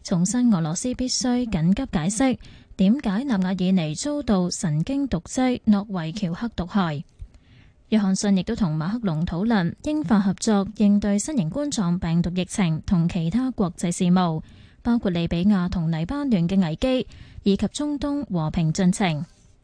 重申俄羅斯必須緊急解釋點解納瓦爾尼遭到神經毒劑諾維喬克毒害。約翰遜亦都同馬克龍討論英法合作應對新型冠狀病毒疫情同其他國際事務，包括利比亞同黎巴嫩嘅危機，以及中東和平進程。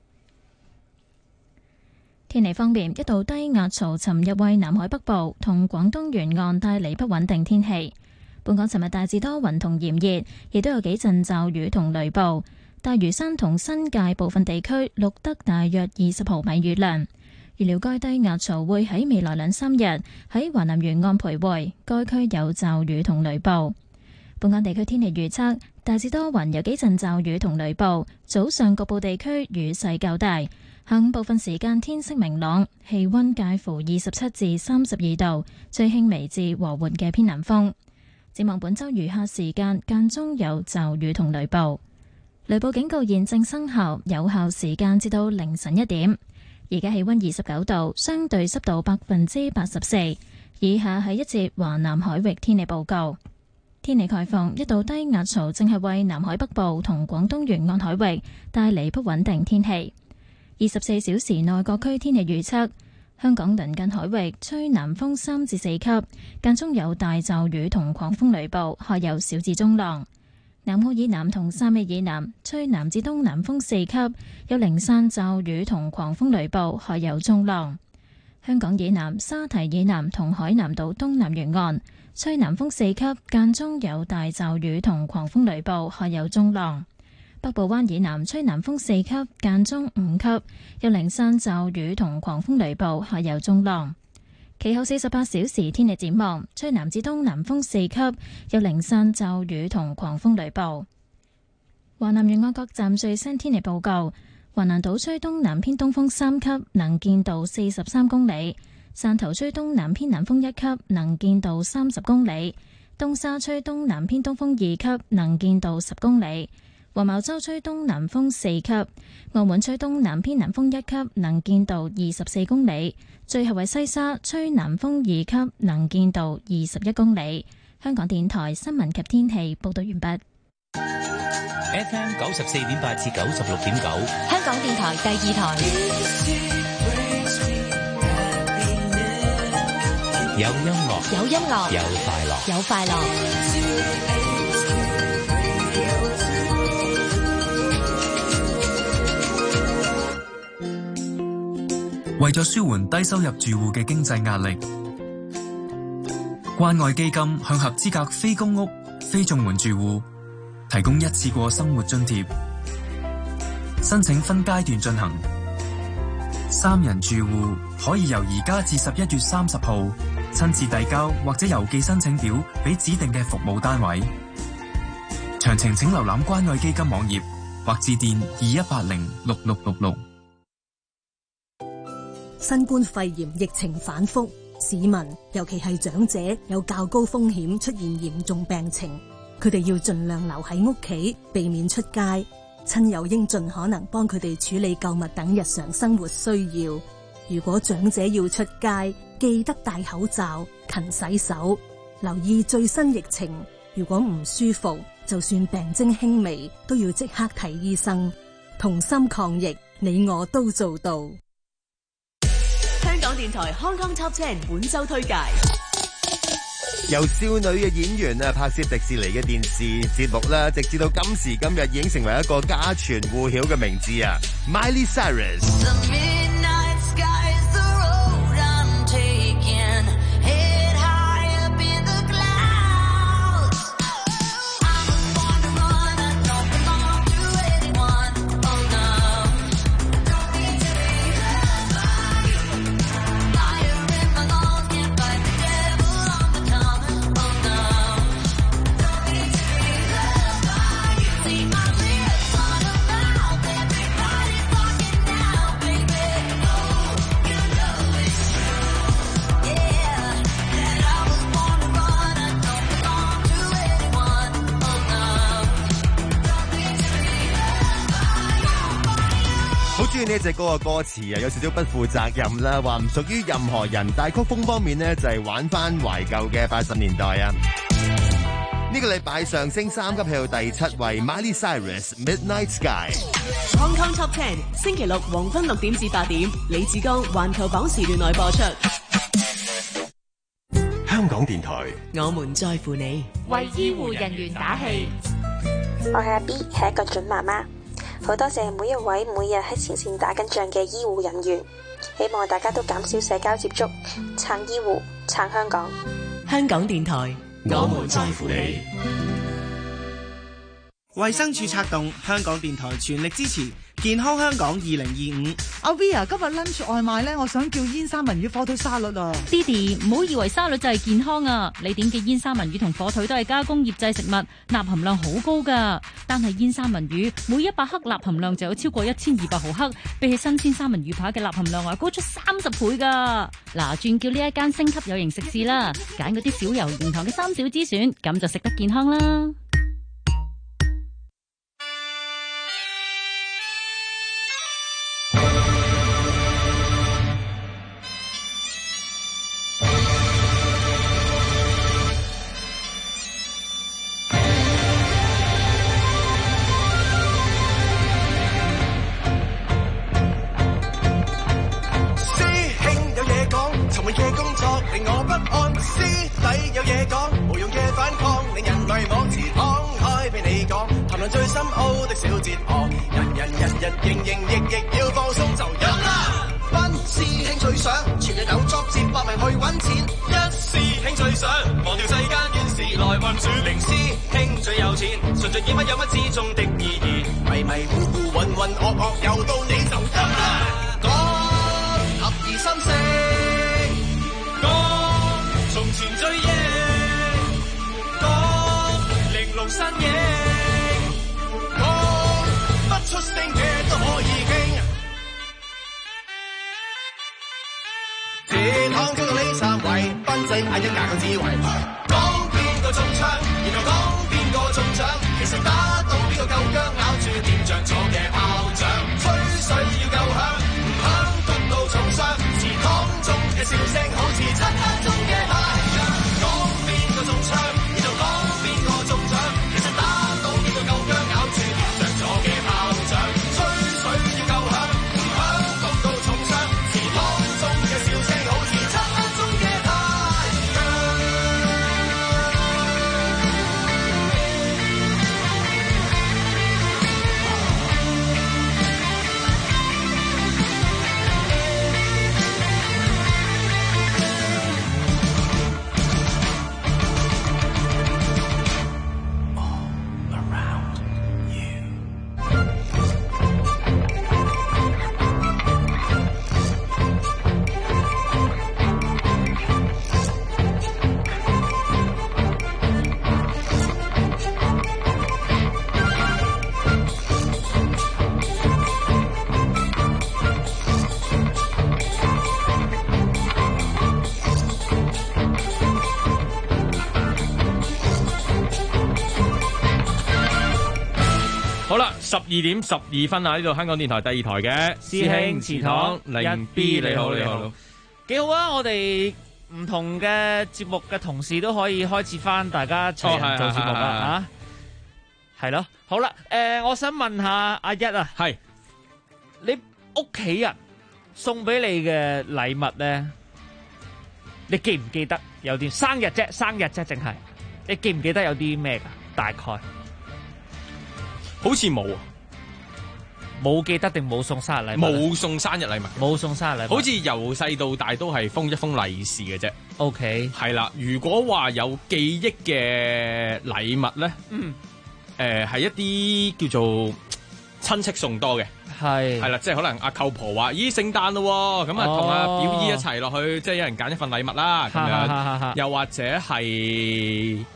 天氣方面，一道低壓槽尋日為南海北部同廣東沿岸帶嚟不穩定天氣。本港尋日大致多雲同炎熱，亦都有幾陣驟雨同雷暴。大嶼山同新界部分地區錄得大約20毫米雨量。預料該低壓槽會喺未來2-3日喺華南沿岸徘徊，該區有驟雨同雷暴。本港地區天氣預測大致多雲，有幾陣驟雨同雷暴，早上局部地區雨勢較大。下午部分時間天色明朗，氣溫介乎27至32度，最輕微至和緩嘅偏南風。展望本週餘下時間間中有驟雨同雷暴，雷暴警告現正生效，有效時間至到凌晨1點。而家氣溫29度，相對濕度84%。以下係一節華南海域天氣報告。天氣概況，一道低壓槽正係為南海北部同廣東沿岸海域帶嚟不穩定天氣。24小時內各區天氣預測：香港鄰近海域吹南風3至4級，間中有大驟雨同狂風雷暴，海有小至中浪。南澳以南同汕尾以南吹南至東南風4級，有零散驟雨同狂風雷暴，海有中浪。香港以南、沙堤以南同海南島東南沿岸吹南風4級，間中有大驟雨同狂風雷暴，海有中浪。北部灣以南吹南風4級，間中5級，有零散驟雨同狂風雷暴，海有中浪。其後48小時天氣展望，吹南至東南風4級，有零散驟雨同狂風雷暴。華南沿岸各站最新天氣報告：華南島吹東南偏東風3級，能見度43公里；汕頭吹東南偏南風1級，能見度30公里；東沙吹東南偏東風2級，能見度10公里；黃茅洲吹東南風4級，澳門吹東南偏南風1級，能見度24公里。最後為西沙吹南風2級，能見度21公里。香港電台新聞及天氣報道完畢。 FM 94.8至96.9， 香港電台第2台。 有音樂， 有音樂， 有快樂， 有快樂。 為咗舒緩低收入住戶嘅經濟壓力，關愛基金向合資格非公屋、非綜援住戶提供一次過生活津貼，申請分階段進行。3人住戶可以由而家至11月30號親自遞交或者郵寄申請表俾指定嘅服務單位。詳情請瀏覽關愛基金網頁或致電21806666。 新冠肺炎疫情反覆，市民尤其係長者有較高風險出現嚴重病情，佢哋要盡量留喺屋企，避免出街。親友應盡可能幫佢哋處理購物等日常生活需要。如果長者要出街，記得戴口罩、勤洗手，留意最新疫情。如果唔舒服，就算病徵輕微，都要即刻睇醫生。同心抗疫，你我都做到。 香港電台 Hong Kong Top 10本周推介， 由少女嘅演員拍攝迪士尼嘅電視節目啦，直至到今時今日已經成為一個家傳戶曉嘅名字啊 Miley Cyrus。呢一隻歌嘅歌詞啊，有少少不負責任啦，話唔屬於任何人。大曲風方面呢，就係玩翻懷舊嘅80年代啊。 呢個禮拜上升3級，去到第7位 ，Miley Cyrus Midnight Sky。 Hong Kong Top 10，星期六黃昏6點至8點，李志剛環球榜時段內播出。 香港電台， 我們在乎你， 為醫護人員打氣。 我係阿 B，係一個準媽媽，好多謝每一位每日喺前線打緊仗嘅醫護人員，希望大家都減少社交接觸，撐醫護，撐香港。 香港電台， 我們在乎你。 衛生署策動，香港電台全力支持健康香港2025。 阿 V 啊，今日 lunch 外賣咧，我想叫煙三文魚火腿沙律啊。 爹哋，唔好以為沙律就係健康啊！你點嘅煙三文魚同火腿都係加工醃製食物，鈉含量好高噶。單係煙三文魚每100克鈉含量就有超過1200毫克，比起新鮮三文魚扒嘅鈉含量高出30倍噶。嗱，轉叫呢一間升級有型食肆啦，揀嗰啲少油鹽糖嘅3小之選，咁就食得健康啦。 最深奧的小哲學，人營亦要放鬆就飲啦。班師兄最想全日有作節搏命去揾錢，一師兄最想忘掉世間怨事來運轉，零師兄最有錢，順序演乜有乜之中的意義，迷迷糊糊渾渾噩噩又到你就飲啦。講合二心聲，講從前追憶，講玲瓏身影。出聲嘅都可以傾，鐵堂中嘅李三位，賓仔嗌一架個智慧，講邊個中槍，然後講邊個中獎，其實打到邊個夠薑，咬住點着咗嘅炮仗，吹水要夠響，唔響篤到重傷，祠堂中嘅笑聲好似漆黑中嘅太陽，講邊個中槍，然後講邊個中獎，其實打到邊個夠薑，咬住點着咗嘅炮仗。 12點12分啊！呢度香港電台第2台嘅師兄祠堂零 B， 你好， 幾好啊！我哋唔同嘅節目嘅同事都可以開始翻，大家齊人做節目啦嚇，係咯，好啦，我想問下阿一啊， 係你屋企人送俾你嘅禮物咧，你記唔記得有啲生日啫，淨係你記唔記得有啲咩㗎？大概？ 好似冇啊， 冇記得定冇送生日禮物？ 冇送生日禮物， 冇送生日禮物。 好似由細到大都係封一封利是嘅啫。 OK， 係啦。如果話有記憶嘅禮物咧，係一啲叫做親戚送多嘅，係啦，即係可能阿舅婆話：咦，聖誕咯，咁啊同阿表姨一齊落去，即係有人揀一份禮物啦，咁樣。又或者係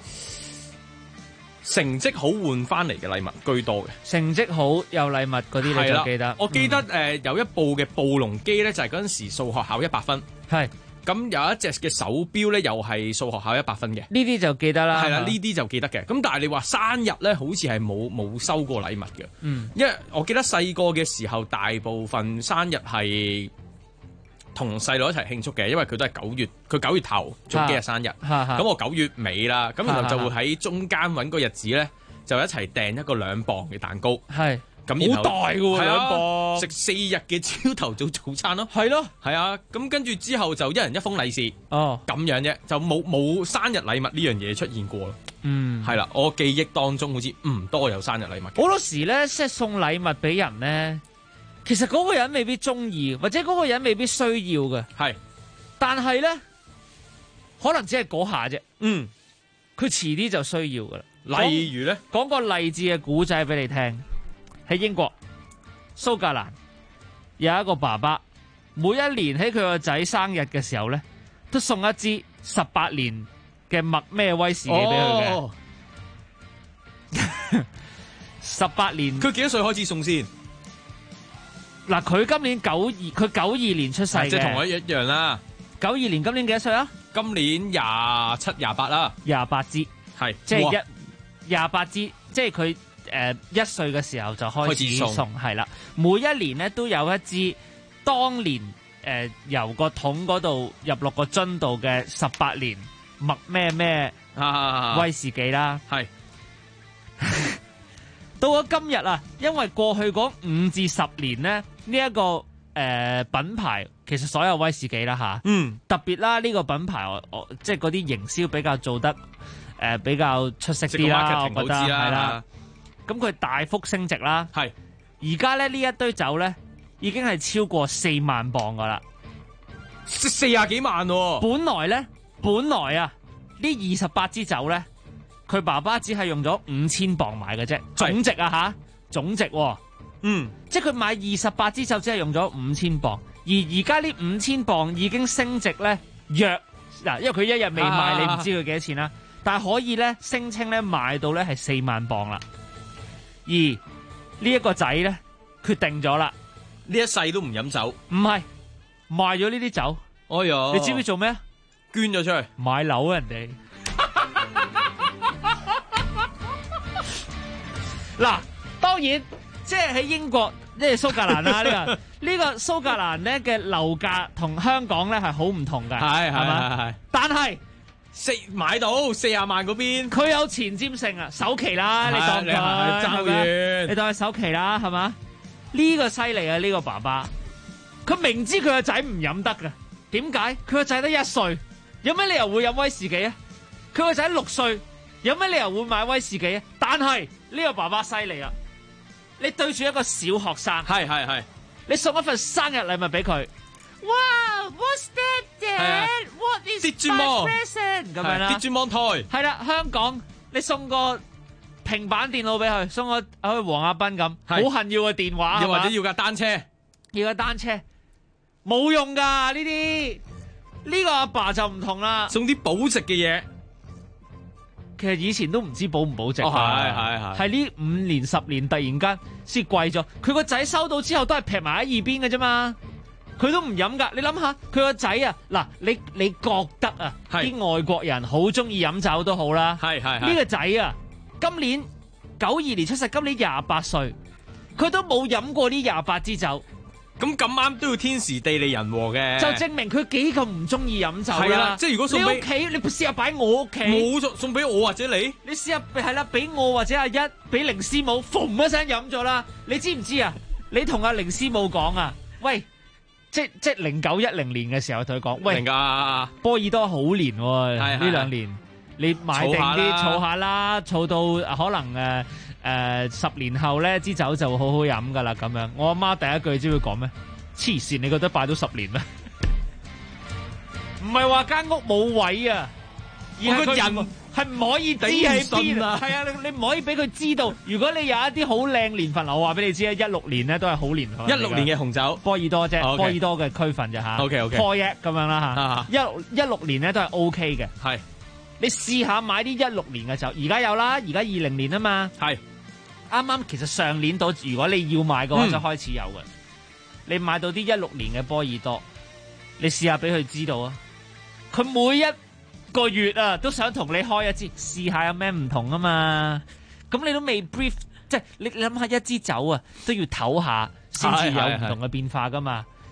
成績好換翻嚟嘅禮物居多嘅， 成績好有禮物嗰啲你就記得。 我記得有一部嘅暴龍機咧，就係嗰陣時數學考100分， 係咁有一隻嘅手錶咧，又係數學考100分嘅。 呢啲就記得啦， 係啦，呢啲就記得嘅。咁但係你話生日咧，好似係冇收過禮物嘅，因為我記得細個嘅時候，大部分生日係同細佬一齊慶祝嘅，因為佢都係9月，佢9月頭早幾日生日，咁我9月尾啦，咁然後就會喺中間揾個日子咧，就一齊訂一個2磅嘅蛋糕。係。咁好大㗎喎，2磅食4日嘅朝頭早餐咯， 係咯， 係啊，咁跟住之後就一人一封利是，咁樣啫，就冇生日禮物呢樣嘢出現過咯。係啦，我記憶當中好似唔多有生日禮物。 好多時咧，即係送禮物俾人咧，其實嗰個人未必中意，或者嗰個人未必需要嘅，係，但係咧，可能只係嗰下啫。佢遲啲就需要噶啦。 例如咧， 講個勵志嘅古仔俾你聽。喺英國蘇格蘭有一個爸爸，每一年喺佢個仔生日嘅時候咧，都送一支18年嘅麥咩威士忌俾佢嘅。18年， 佢幾多歲開始送先？ 嗱，佢今年佢92年出世嘅， 即係同我一樣啦。 92年，今年幾多歲啊？ 今年27、28啦 ，28支，係即係28支，即係佢。1歲嘅時候就開始送，係啦。每一年咧都有一支當年由個桶嗰度入落個樽度嘅18年麥咩咩威士忌啦。係到咗今日啊，因為過去嗰5至10年咧，呢一個品牌其實所有威士忌啦吓，特別啦呢個品牌我即係嗰啲營銷比較做得比較出色啲啦，我覺得係啦。咁佢大幅升值啦，係而家咧呢一堆酒咧已經係超過4萬磅噶啦 ，40幾萬喎。 本來啊呢28支酒咧，佢爸爸只係用咗5000磅買嘅啫，總值啊吓，總值，即係佢買28支酒只係用咗5000磅，而家呢5000磅已經升值咧約嗱，因為佢一日未賣，你唔知佢幾多錢啦，但係可以咧聲稱咧賣到咧係4萬磅啦。而呢一個仔咧，決定咗啦， 呢一世都唔飲酒， 唔係賣咗呢啲酒。 哎呀， 你知唔知做咩？ 捐咗出去買樓人哋。嗱，當然即係喺英國，即係蘇格蘭啦。呢個蘇格蘭咧嘅樓價同香港咧係好唔同㗎，係嘛？但係。 買到40萬嗰邊， 佢有前瞻性啊，首期啦，你當佢爭完， 你當佢首期啦，係嘛？呢個犀利啊！呢個爸爸，佢明知佢個仔唔飲得噶，點解？佢個仔得1歲，有咩理由會飲威士忌啊？佢個仔6歲，有咩理由會買威士忌啊？但係呢個爸爸犀利啊！你對住一個小學生，係，你送一份生日禮物俾佢。哇 ！What's that, Dad? What is my present? 咁樣啦， 啲專門台係啦。香港你送個平板電腦俾佢，送個好似黃亞斌咁，好恨要個電話， 又或者要架單車， 要個單車冇用噶呢啲。呢個阿爸就唔同啦， 送啲保值嘅嘢。 其實以前都唔知保唔保值， 係呢5年10年突然間先貴咗。佢個仔收到之後都係劈埋喺一邊嘅啫嘛。佢都唔飲噶，你諗下佢個仔啊，嗱，你覺得啊，啲外國人好中意飲酒都好啦，呢個仔啊，今年92年出世，今年28歲，佢都冇飲過呢28支酒， 咁啱都要天時地利人和嘅， 就證明佢幾咁唔中意飲酒啦。 即係如果送俾你屋企，你試下擺我屋企， 冇送俾我或者你試下係啦，俾我或者阿一，俾凌師母，嘣一聲飲咗啦。你知唔知啊？你同阿凌師母講啊，喂！即係0910年嘅時候同佢講，喂，波爾多好年喎，呢2年你買定啲儲下啦，儲到可能10年後咧支酒就會好好飲噶啦咁樣。我阿媽第一句知佢講咩？黐線，你覺得擺到10年咩？唔係話間屋冇位啊，而係個人係唔可以知喺邊啊！係啊，你唔可以俾佢知道。如果你有一啲好靚年份，我話俾你知啊，16年咧都係好年份。 16年嘅紅酒， 波爾多啫，波爾多嘅區分啫嚇。OK，Four 咁樣啦嚇。16年咧都係 OK 嘅。係，你試下買啲16年嘅酒，而家有啦，而家20年啊嘛。係，啱啱其實上年到，如果你要買嘅話就開始有嘅。你買到啲16年嘅波爾多，你試下俾佢知道啊，佢每一個月啊，都想同你開一支，試下有咩唔同啊嘛。咁你都未 brief， 即係你諗下一支酒啊，都要唞下先至有唔同嘅變化噶嘛。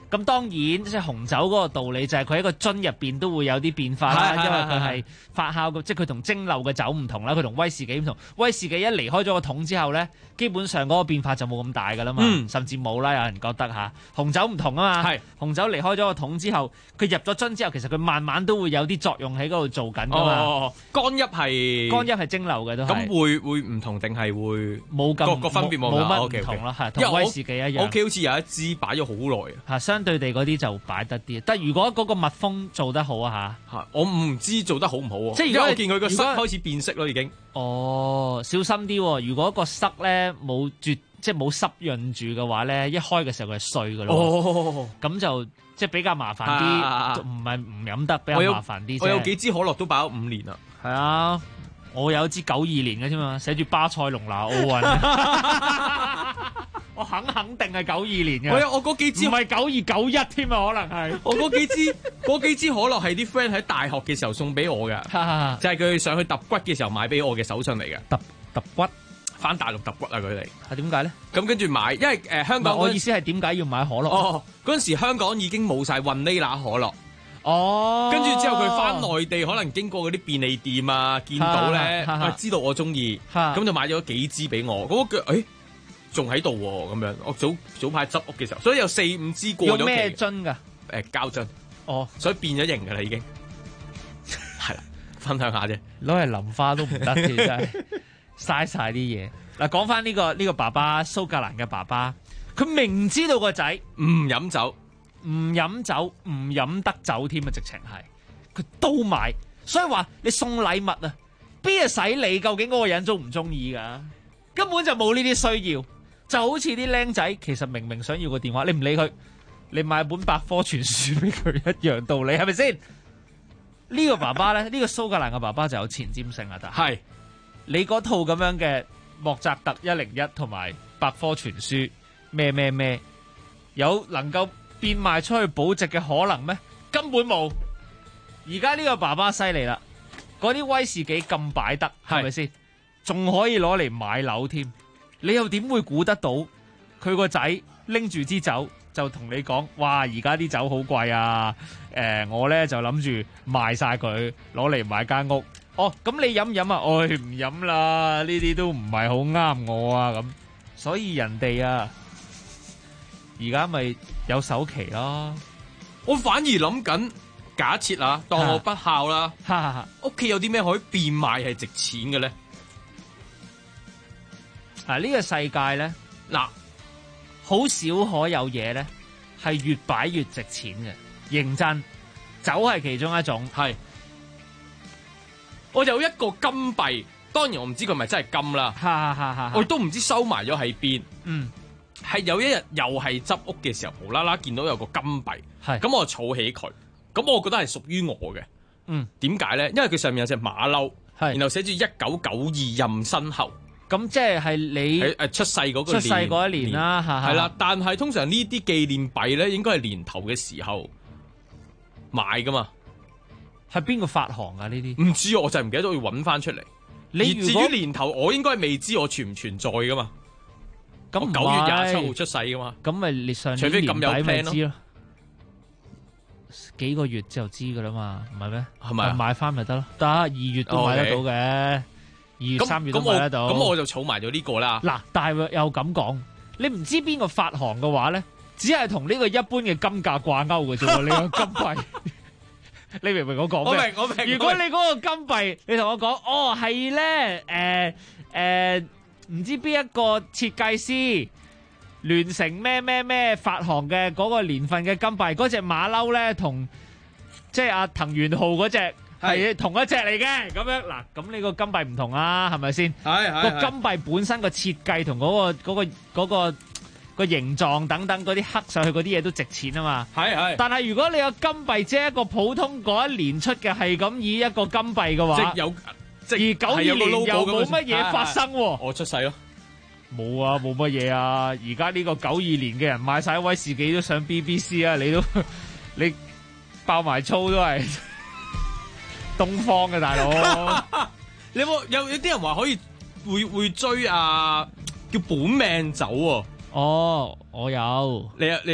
咁當然即係紅酒嗰個道理就係佢喺個樽入邊都會有啲變化啦，因為佢係發酵嘅，即係佢同蒸餾嘅酒唔同啦，佢同威士忌唔同。威士忌一離開咗個桶之後咧，基本上嗰個變化就冇咁大噶啦嘛，甚至冇啦。有人覺得嚇紅酒唔同啊嘛，紅酒離開咗個桶之後，佢入咗樽之後，其實佢慢慢都會有啲作用喺嗰度做緊噶嘛。 干邑係蒸餾嘅都係。 咁會唔同定係會冇咁個分別冇乜唔同啦，係同威士忌一樣。 我屋企好似有一支擺咗好耐啊，相對地嗰啲就擺得啲。但係如果嗰個密封做得好啊嚇， 我唔知做得好唔好喎。 即係因為我見佢個塞開始變色咯，已經。 哦，小心啲喎！如果個塞咧冇即係冇濕潤住嘅話咧，一開嘅時候佢係碎㗎咯。咁就即係比較麻煩啲，唔係唔飲得，比較麻煩啲。 我有幾支可樂都擺咗5年啦。 係啊，我有支92年嘅啫嘛，寫住巴塞隆拿奧運。我肯定係92年嘅。 我嗰幾支唔係92、91添啊，可能係。 我嗰幾支可樂係啲 friend 喺大學嘅時候送俾我嘅，就係佢上去揼骨嘅時候買俾我嘅手信嚟嘅。 揼骨， 翻大陸揼骨啊！佢哋係點解咧？ 咁跟住買，因為香港我意思係點解要買可樂？ 嗰陣時香港已經冇晒雲呢拿可樂。 跟住之後佢翻內地，可能經過嗰啲便利店啊，見到咧，知道我中意，咁就買咗幾支俾我。嗰個仲喺度喎，咁樣我早排執屋嘅時候，所以有4-5支過咗期。 用咩樽㗎？ 膠樽。所以變咗型㗎啦，已經。係啦，分享下啫。 攞嚟淋花都唔得嘅，真係嘥晒啲嘢。嗱，講翻呢個爸爸，蘇格蘭嘅爸爸，佢明知道個仔唔飲酒， 唔飲得酒添啊！直情係佢都買，所以話你送禮物啊，邊係使你究竟嗰個人中唔中意㗎？根本就冇呢啲需要。就好似啲僆仔，其實明明想要個電話，你唔理佢，你買本百科全書俾佢一樣道理，係咪先？呢個爸爸咧，呢個蘇格蘭嘅爸爸就有前瞻性啊！但係你嗰套咁樣嘅莫扎特101同埋百科全書咩，有能夠變賣出去保值嘅可能咩？根本冇。而家呢個爸爸犀利啦，嗰啲威士忌咁擺得，係咪先？仲可以攞嚟買樓添。你又點會估得到佢個仔拎住支酒就同你講，哇！而家啲酒好貴啊！我咧就諗住賣晒佢，攞嚟買間屋。咁你飲唔飲啊？唔飲啦，呢啲都唔係好啱我啊咁。所以人哋啊，而家咪有首期咯。 我反而諗緊，假設啊，當我不孝啦，屋企有啲咩可以變賣係值錢嘅咧？ 呢個世界咧，好少可有嘢咧係越擺越值錢嘅。認真，酒係其中一種。 係，我有一個金幣，當然我唔知佢係咪真係金啦。我都唔知收埋咗喺邊。係有一日又係執屋嘅時候，無啦啦見到有個金幣，咁我儲起佢，咁我覺得係屬於我嘅。點解咧？因為佢上面有隻馬騮，然後寫住1992任身後。 咁即係你出世嗰個出世嗰一年啦， 係啦。但係通常呢啲紀念幣咧，應該係年頭嘅時候買噶嘛。 係邊個發行啊？呢啲唔知，我就唔記得咗要揾翻出嚟。而至於年頭，我應該係未知我存唔存在噶嘛。咁9月27號出世噶嘛。 咁咪你上年年底咪知咯？幾個月就知噶啦嘛，唔係咩？係咪買翻咪得咯？得2月都買得到嘅。2月3月都買得到， 咁我就儲埋咗呢個啦。 嗱，但係又咁講，你唔知邊個發行嘅話咧，只係同呢個一般嘅金價掛鈎嘅啫。你個金幣，你明唔明我講咩？ 我明。 如果你嗰個金幣，你同我講，係咧，唔知邊一個設計師聯成咩發行嘅嗰個年份嘅金幣，嗰隻馬騮咧同即係阿藤原浩嗰隻。係同一隻嚟嘅，咁樣嗱，咁你個金幣唔同啊，係咪先？係個金幣本身個設計同嗰個形狀等等嗰啲刻上去嗰啲嘢都值錢啊嘛。係。但係如果你個金幣只係一個普通嗰一年出嘅，係咁以一個金幣嘅話，而92年又冇乜嘢發生喎。 我出世咯， 冇啊，冇乜嘢啊。而家呢個92年嘅人買晒威士忌都上 BBC 啊，你爆埋粗都係。東方嘅大佬， 你有啲人話可以會追叫本命酒喎。 我有， 你有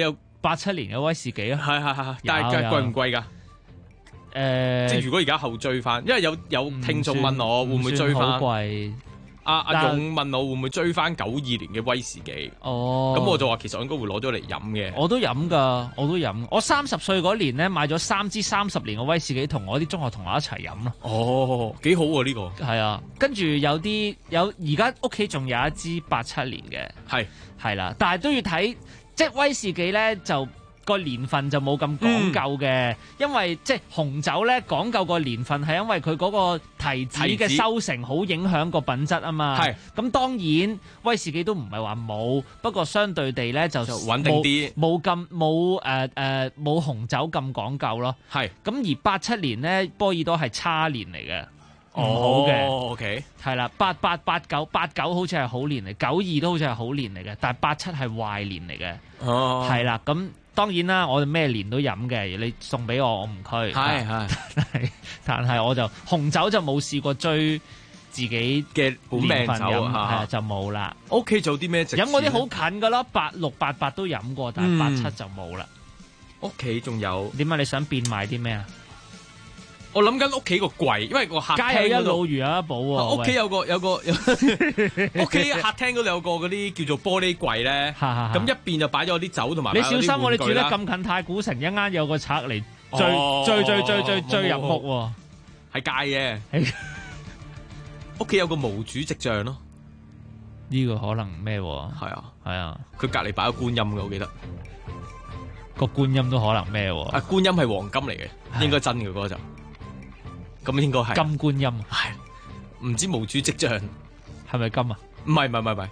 87年嘅威士忌啊， 係，但係貴唔貴㗎？即係如果而家後追翻，因為有聽眾問我會唔會追翻？ 好貴。 阿勇問我會唔會追翻92年嘅威士忌？咁我就話其實我應該會攞咗嚟飲嘅。 我都飲㗎，我都飲。我30歲嗰年咧買咗3支30年嘅威士忌，同我啲中學同學一齊飲咯。 哦，幾好喎呢個。 係啊，跟住有而家屋企仲有一支87年嘅，係啦，但係都要睇，即係威士忌咧就。個年份就冇咁講究嘅，因為即係紅酒咧講究個年份係因為佢嗰個提子嘅收成好影響個品質啊嘛。係咁，當然威士忌都唔係話冇，不過相對地咧就穩定啲， 冇紅酒咁講究咯。係咁而87年咧波爾多係差年嚟嘅，唔好嘅。 OK 係啦，88、89好似係好年嚟，92都好似係好年嚟嘅，但係87係壞年嚟嘅。哦，係啦，咁。當然啦，我哋咩年都飲嘅，你送俾我唔拘。但係我就紅酒就冇試過追自己嘅本命酒飲，就冇啦。 屋企做啲咩？ 飲嗰啲好近噶咯，86、88都飲過，但係87就冇啦。 屋企仲有點解你想變賣啲咩啊？ 我諗緊屋企個櫃，因為個客廳有一老如有一寶喎。 屋企有個屋企客廳嗰度有個嗰啲叫做玻璃櫃咧，咁一邊就擺咗啲酒同埋。 你小心我哋住得咁近太古城，一間有個賊嚟追入屋喎， 係戒嘅。屋企有個毛主席像咯， 呢個可能咩？ 係啊，佢隔離擺咗觀音嘅，我記得個觀音都可能咩？ 觀音係黃金嚟嘅，應該真嘅嗰個就。咁應該係金觀音， 係唔知毛主席像係咪金啊？ 唔係，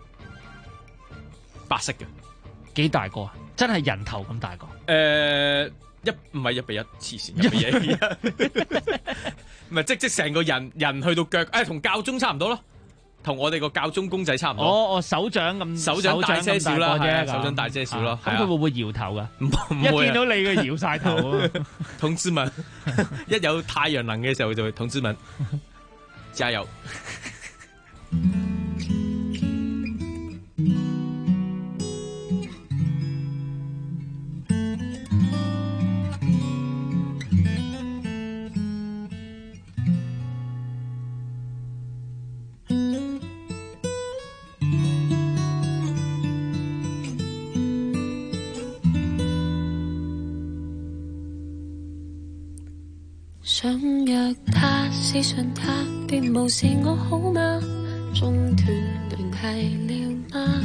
白色嘅， 幾大個啊？真係人頭咁大個？ 唔係1:1，黐線1:1，唔係即成個人去到腳，同教宗差唔多咯，同我哋個教宗公仔差唔多。 哦，手掌大些少啦， 手掌大些少咯。 咁佢會唔會搖頭噶？ 唔會，一見到你佢搖晒頭啊！ 同志們，一有太陽能嘅時候就會同志們加油。 想約他，私信他，別無視我好嗎？中斷聯繫了嗎？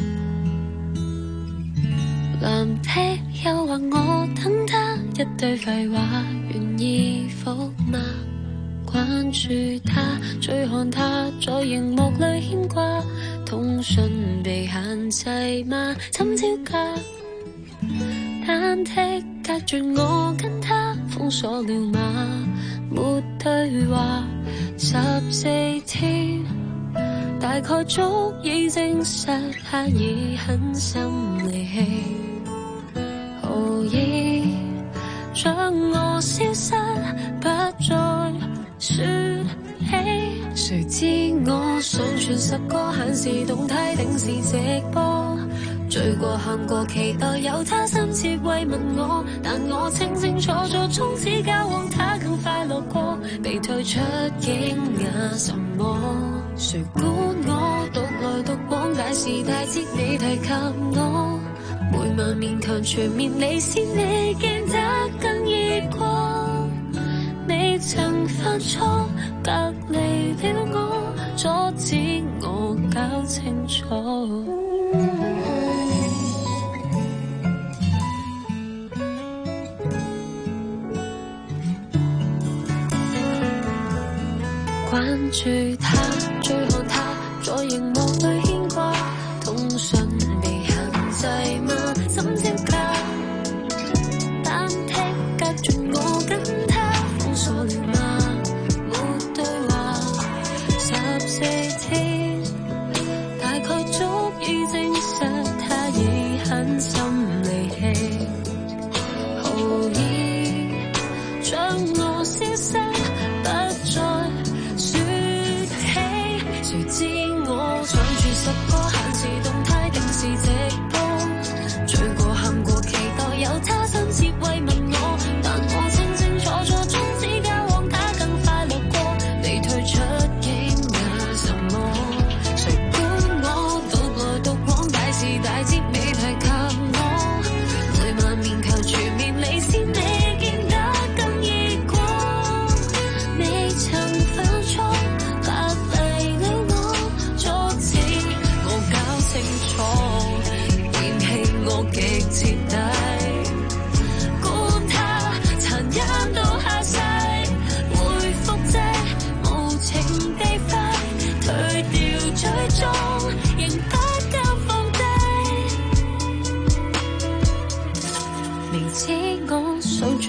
藍剔誘惑我等他，一堆廢話願意否嗎？關注他，追看他，在熒幕裏牽掛，通訊被限制嗎？怎招架？單剔隔絕我跟他，封鎖了嗎？沒對話14天，大概足以證實他已狠心離棄。何以將我消失，不再説起？誰知我上傳10個限時動態，定時直播。醉過喊過，期待有他深切慰問我，但我清清楚楚，從此交往他更快樂過。被退出驚訝什麼？誰管我獨來獨往，大時大節你提及我，每晚勉強全面離線，你見得更熱過。你曾犯錯，隔離了我，阻止我搞清楚。關注他，追看他，在熒幕裏牽掛，通訊被限制嗎？怎招架？單剔隔絕我跟他，封鎖了嗎？沒對話14天，大概足以證實他已狠心離棄。何以將我消失，不再説起？誰知我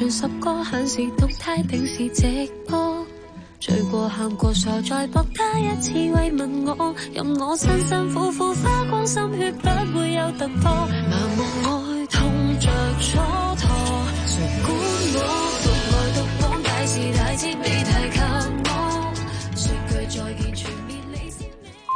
傳10個，限時動態定時直播。醉過喊過傻再搏他一次慰問我，任我辛辛苦苦花光心血不會有突破，麻木愛痛着蹉跎，誰管我獨來獨往大時大節未提及我，說句再見全面離線。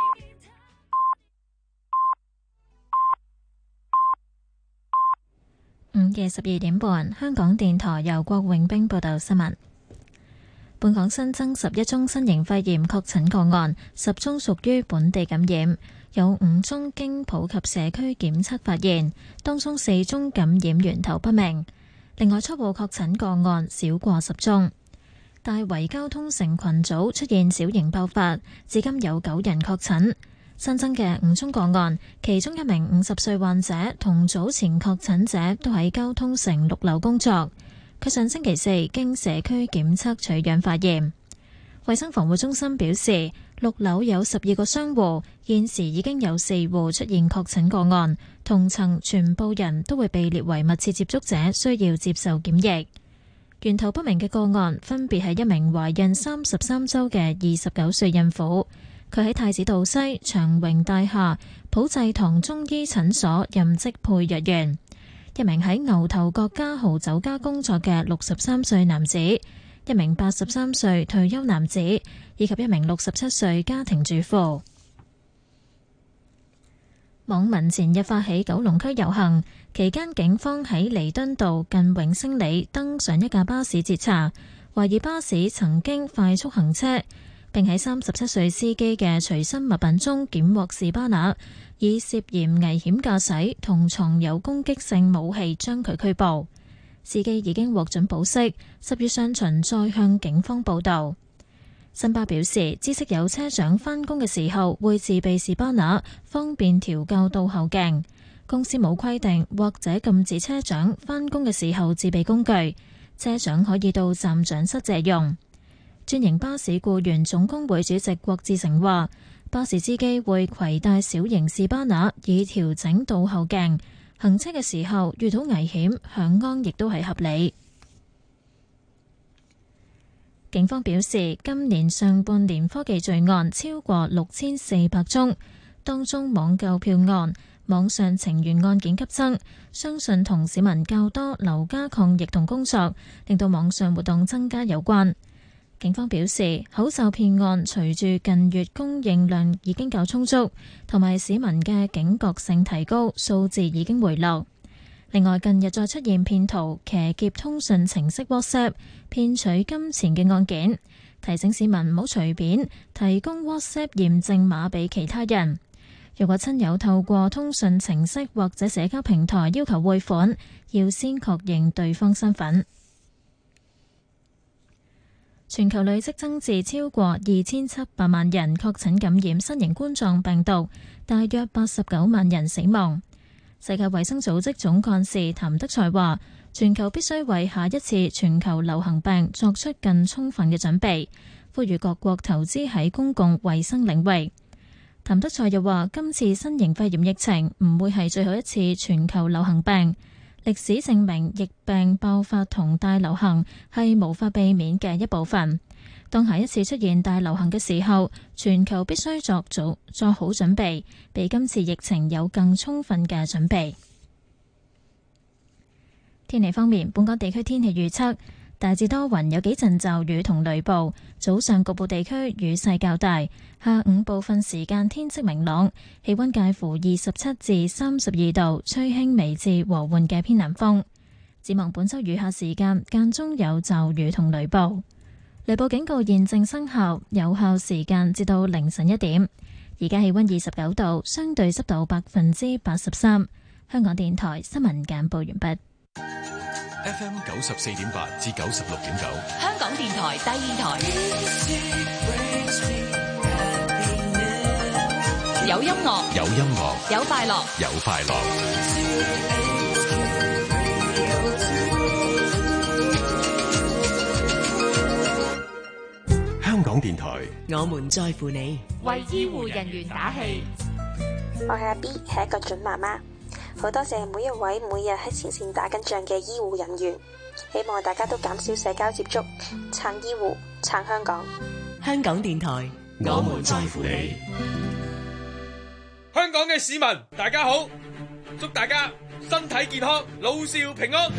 午夜12點半，香港電台由郭永兵報道新聞。本港新增11宗新型肺炎確診個案，10宗屬於本地感染，有5宗經普及社區檢測發現，當中4宗感染源頭不明。另外初步確診個案少過10宗。大圍交通城群組出現小型爆發，至今有9人確診。新增嘅5宗個案，其中1名50歲患者同早前確診者都喺交通城6樓工作。佢上星期4經社區檢測取樣發現。衛生防護中心表示，6樓有12個商戶，現時已經有4戶出現確診個案，同層全部人都會被列為密切接觸者，需要接受檢疫。源頭不明嘅個案分別係1名懷孕33週嘅29歲孕婦，佢喺太子道西長榮大廈普濟堂中醫診所任職配藥員。1名喺牛頭角嘉豪酒家工作嘅63歲男子，1名83歲退休男子，以及1名67歲家庭主婦。網民前日發起九龍區遊行，期間警方喺彌敦道近永星里登上一架巴士截查，懷疑巴士曾經快速行車，並喺37歲司機嘅隨身物品中檢獲士巴拿，以涉嫌危險駕駛同藏有攻擊性武器將佢拘捕。司機已經獲准保釋，10月上旬再向警方報到。新巴表示，知悉有車長返工嘅時候會自備士巴拿，方便調校倒後鏡。公司冇規定或者禁止車長返工嘅時候自備工具，車長可以到站長室借用。專營巴士僱員總工會主席郭志成話，巴士司機會攜帶小型士巴拿以調整倒後鏡，行車嘅時候遇到危險響安亦都係合理。警方表示，今年上半年科技罪案超過6400宗，當中網購票案、網上情緣案件急增，相信同市民較多留家抗疫同工作，令到網上活動增加有關。警方表示，口罩騙案隨住近月供應量已經較充足，同埋市民嘅警覺性提高，數字已經回落。另外，近日再出現騙徒騎劫通訊程式 WhatsApp 騙取金錢嘅案件，提醒市民唔好隨便提供 WhatsApp 驗證碼俾其他人。如果親友透過通訊程式或者社交平台要求匯款，要先確認對方身份。全球累積增至超過2700萬人確診感染新型冠狀病毒，大約89萬人死亡。世界衛生組織總幹事譚德塞話，全球必須為下一次全球流行病作出更充分嘅準備，呼籲各國投資喺公共衛生領域。譚德塞又話，今次新型肺炎疫情唔會係最後一次全球流行病，歷史證明疫病爆發同大流行係無法避免嘅一部分。當下一次出現大流行嘅時候，全球必須作好準備，比今次疫情有更充分嘅準備。天氣方面，本港地區天氣預測大致多雲，有幾陣驟雨同雷暴，早上局部地區雨勢較大，下午部分時間天色明朗，氣溫介乎27至32度，吹輕微至和緩嘅偏南風。展望本週餘下時間間中有驟雨同雷暴。雷暴警告現正生效，有效時間至到凌晨1點。而家氣溫29度，相對濕度83%。香港電台新聞簡報完畢。 FM 94.8至96.9， 香港電台第二台。有音樂， 有音樂， 有快樂， 有快樂。香港電台， 我們在乎你， 為醫護人員打氣。 我係阿 B， 係一個準媽媽，好多謝每一位每日喺前線打緊仗嘅醫護人員。 希望大家都減少社交接觸，撐醫護，撐香港。 香港電台， 我們在乎你。 香港嘅市民，大家好，祝大家身體健康，老少平安。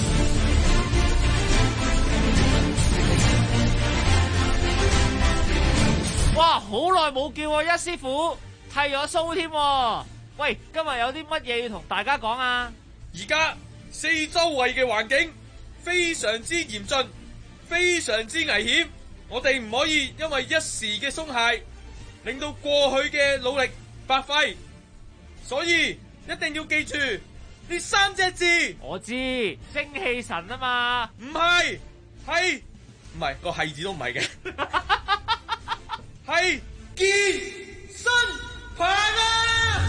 哇，好耐冇見喎，一師傅剃咗鬚添。喂，今日有啲乜嘢要同大家講啊？ 而家四周圍嘅環境非常之嚴峻，非常之危險，我哋唔可以因為一時嘅鬆懈，令到過去嘅努力白費。所以一定要記住呢3隻字。 我知，精氣神啊嘛。 唔係，唔係個係字都唔係嘅，係健身棒啊！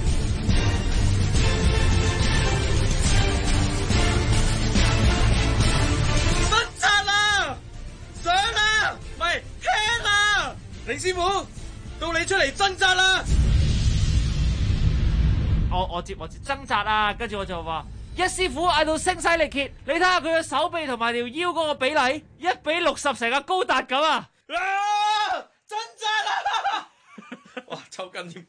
掙扎啦，上啦，唔係聽啦，凌師傅，到你出嚟掙扎啦！ 我接掙扎啊，跟住我就話一師傅嗌到聲嘶力竭，你睇下佢嘅手臂同埋條腰嗰個比例1比60，成個高達咁啊！ 掙扎啦！哇，抽筋添。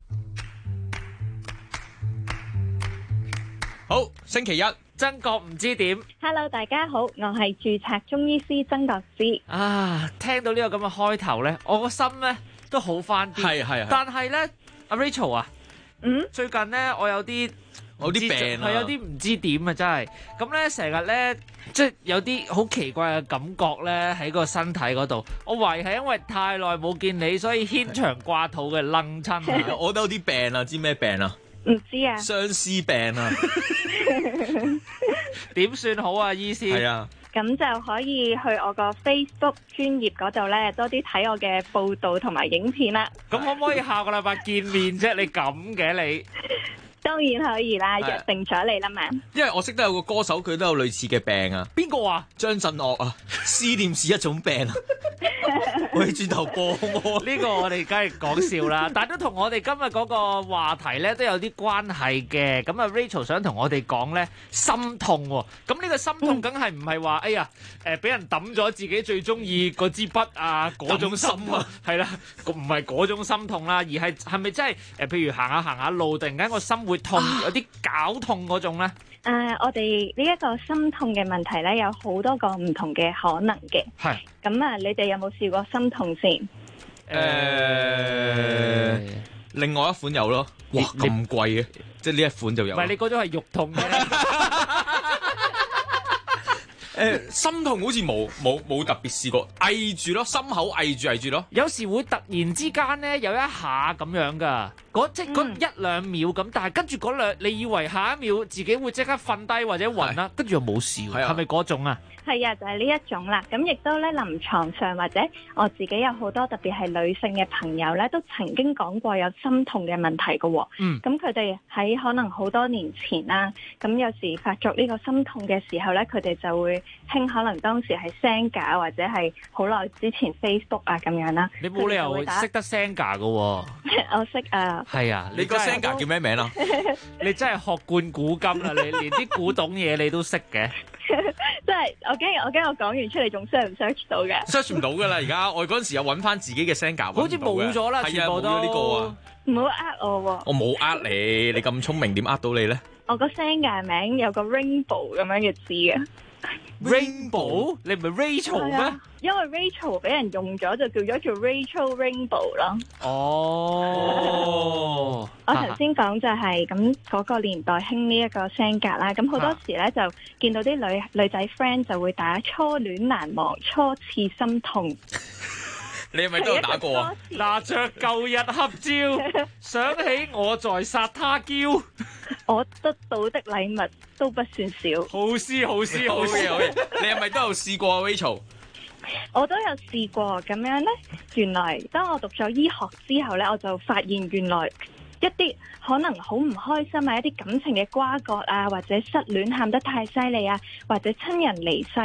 好，星期一， 曾國唔知點。 Hello， 大家好，我係註冊中醫師曾國師。 啊，聽到呢個咁嘅開頭咧，我個心咧都好翻啲。 係。 但係咧，阿 Rachel 啊，最近咧我有啲病啊，係有啲唔知點啊，真係。咁咧成日咧，即係有啲好奇怪嘅感覺咧喺個身體嗰度。我懷疑係因為太耐冇見你，所以牽腸掛肚嘅愣親啊。 我都有啲病啊，知咩病啊？ 唔知啊。 相思病啊。 點算好啊，醫師？ 係啊。 咁就可以去我個 Facebook 專頁嗰度咧，多啲睇我嘅報道同埋影片啦。 咁可唔可以下個禮拜見面啫？你咁嘅你？ 當然可以啦，約定咗你啦嘛。 因為我識得有個歌手，佢都有類似嘅病啊。 邊個啊？ 張震岳啊，思念是一種病啊。喂，轉頭播我呢個我哋梗係講笑啦，但都同我哋今日嗰個話題咧都有啲關係嘅。咁啊 Rachel 想同我哋講咧心痛喎。咁呢個心痛梗係唔係話哎呀俾人抌咗自己最中意嗰支筆啊嗰種心啊，係啦，唔係嗰種心痛啦，而係咪真係譬如行下路，突然間個心會痛，有啲絞痛嗰種咧？ 我哋呢一個心痛嘅問題咧，有好多個唔同嘅可能嘅。 係。 咁啊，你哋有冇試過心痛先？ 另外一款有咯。哇，咁貴嘅，即係呢一款就有。 唔係你嗰種係肉痛嘅。 心痛好似冇特別試過，翳住咯，心口翳住咯。 有時會突然之間咧有一下咁樣噶，即係嗰1-2秒咁，但係跟住嗰你以為下一秒自己會即刻瞓低或者暈啦，跟住又冇事，係咪嗰種啊？ 係啊，就係呢一種啦。咁亦都咧臨床上或者我自己有好多特別係女性嘅朋友咧，都曾經講過有心痛嘅問題㗎喎。咁佢哋喺可能好多年前啦，咁有時發作呢個心痛嘅時候咧，佢哋就會興可能當時係 Xanga 或者係好耐之前 Facebook 啊咁樣啦。 你冇理由識得 Xanga 㗎喎。 我識啊。 係啊，你個 Xanga 叫咩名啊？ 你真係學貫古今啦！你連啲古董嘢你都識嘅。 即係我驚我講完出嚟仲 search 唔 search 到嘅 ？search 唔到噶啦！而家我嗰陣時又揾翻自己嘅 Xanga， 好似冇咗啦， 係啊，冇咗呢個啊！ 唔好呃我喎！ 我冇呃你，你咁聰明點呃到你咧？ 我個 Xanga 名有個 rainbow 咁樣嘅字嘅。 Rainbow？你唔係 Rachel 咩？ 因為 Rachel 俾人用咗，就叫咗做 Rachel Rainbow 咯。 哦， 我頭先講就係咁嗰個年代興呢一個聲格啦，咁好多時咧就見到啲女仔 friend 就會打初戀難忘，初次心痛。 你係咪都有打過啊？ 拿着舊日合照，想起我在撒他嬌， 我得到的禮物都不算少。 好事好事好事， 你係咪都有試過啊 Rachel？ 我都有試過咁樣咧，原來當我讀咗醫學之後咧，我就發現原來一啲可能好唔開心啊，一啲感情嘅瓜葛啊，或者失戀喊得太犀利啊，或者親人離世咧，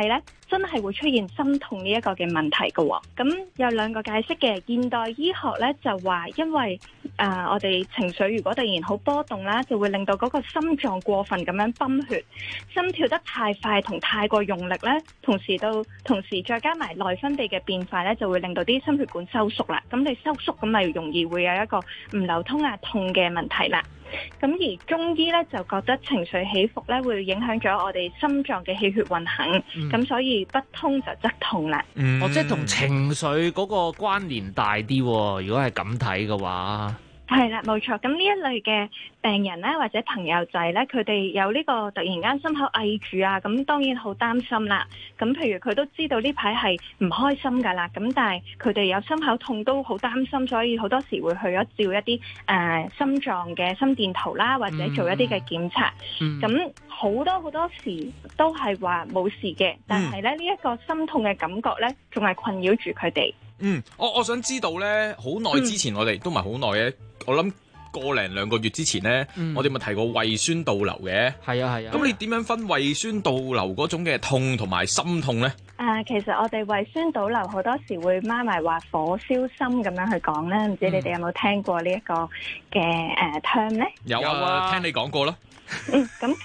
真係會出現心痛呢一個嘅問題嘅。咁有兩個解釋嘅。現代醫學咧就話，因為我哋情緒如果突然好波動啦，就會令到嗰個心臟過分咁樣泵血，心跳得太快同太過用力咧，同時再加埋內分泌嘅變化咧，就會令到啲心血管收縮啦。咁你收縮咁咪容易會有一個唔流通啊痛嘅問題啦。咁而中醫咧就覺得情緒起伏咧會影響咗我哋心臟嘅氣血運行，咁所以不通就則痛啦。 即係同情緒嗰個關聯大啲，如果係咁睇嘅話。 係啦，冇錯。咁呢一類嘅病人咧，或者朋友仔咧，佢哋有呢個突然間心口翳住啊，咁當然好擔心啦。咁譬如佢都知道呢排係唔開心噶啦，咁但係佢哋有心口痛都好擔心，所以好多時會去咗照一啲心臟嘅心電圖啦，或者做一啲嘅檢查。咁好多時都係話冇事嘅，但係咧呢一個心痛嘅感覺咧，仲係困擾住佢哋。 我想知道咧，好耐之前我哋都唔係好耐嘅，我諗個零兩個月之前咧，我哋咪提過胃酸倒流嘅。係啊。咁你點樣分胃酸倒流嗰種嘅痛同埋心痛咧？ 其實我哋胃酸倒流好多時會孖埋話火燒心咁樣去講咧，唔知你哋有冇聽過呢一個嘅term 咧？ 有啊，聽你講過啦。 咁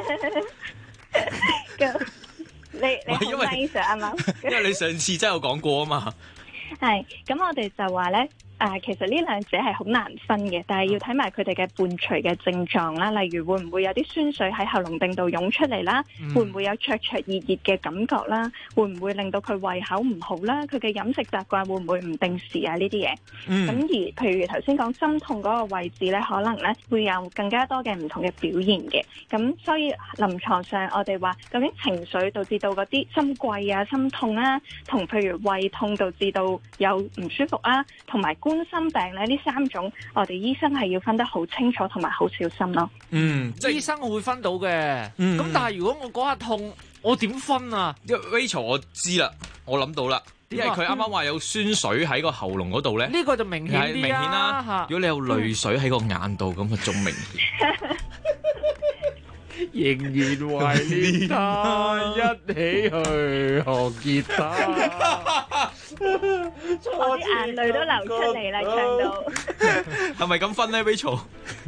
你好 nice 啊嘛， 因為你上次真係有講過啊嘛。 係，咁我哋就話咧，其實呢兩者係好難分嘅，但係要睇埋佢哋嘅伴隨嘅症狀啦，例如會唔會有啲酸水喺喉嚨定度湧出嚟啦，會唔會有灼灼熱熱嘅感覺啦，會唔會令到佢胃口唔好啦，佢嘅飲食習慣會唔會唔定時啊呢啲嘢。咁而譬如頭先講心痛嗰個位置咧，可能咧會有更加多嘅唔同嘅表現嘅。咁所以臨床上我哋話，究竟情緒導致到嗰啲心悸啊、心痛啊，同譬如胃痛導致到有唔舒服啊，同埋冠心病咧，呢三種我哋醫生係要分得好清楚同埋好小心咯。 即係醫生我會分到嘅。咁但係如果我嗰下痛，我點分啊？ Rachel 我知啦，我諗到啦，因為佢啱啱話有酸水喺個喉嚨嗰度咧， 呢個就明顯啲明顯啦。如果你有淚水喺個眼度，咁啊仲明顯。 仍然懷念他，一起去學吉他。 我啲眼淚都流出嚟啦，唱到。 係咪咁分咧 ，Rachel？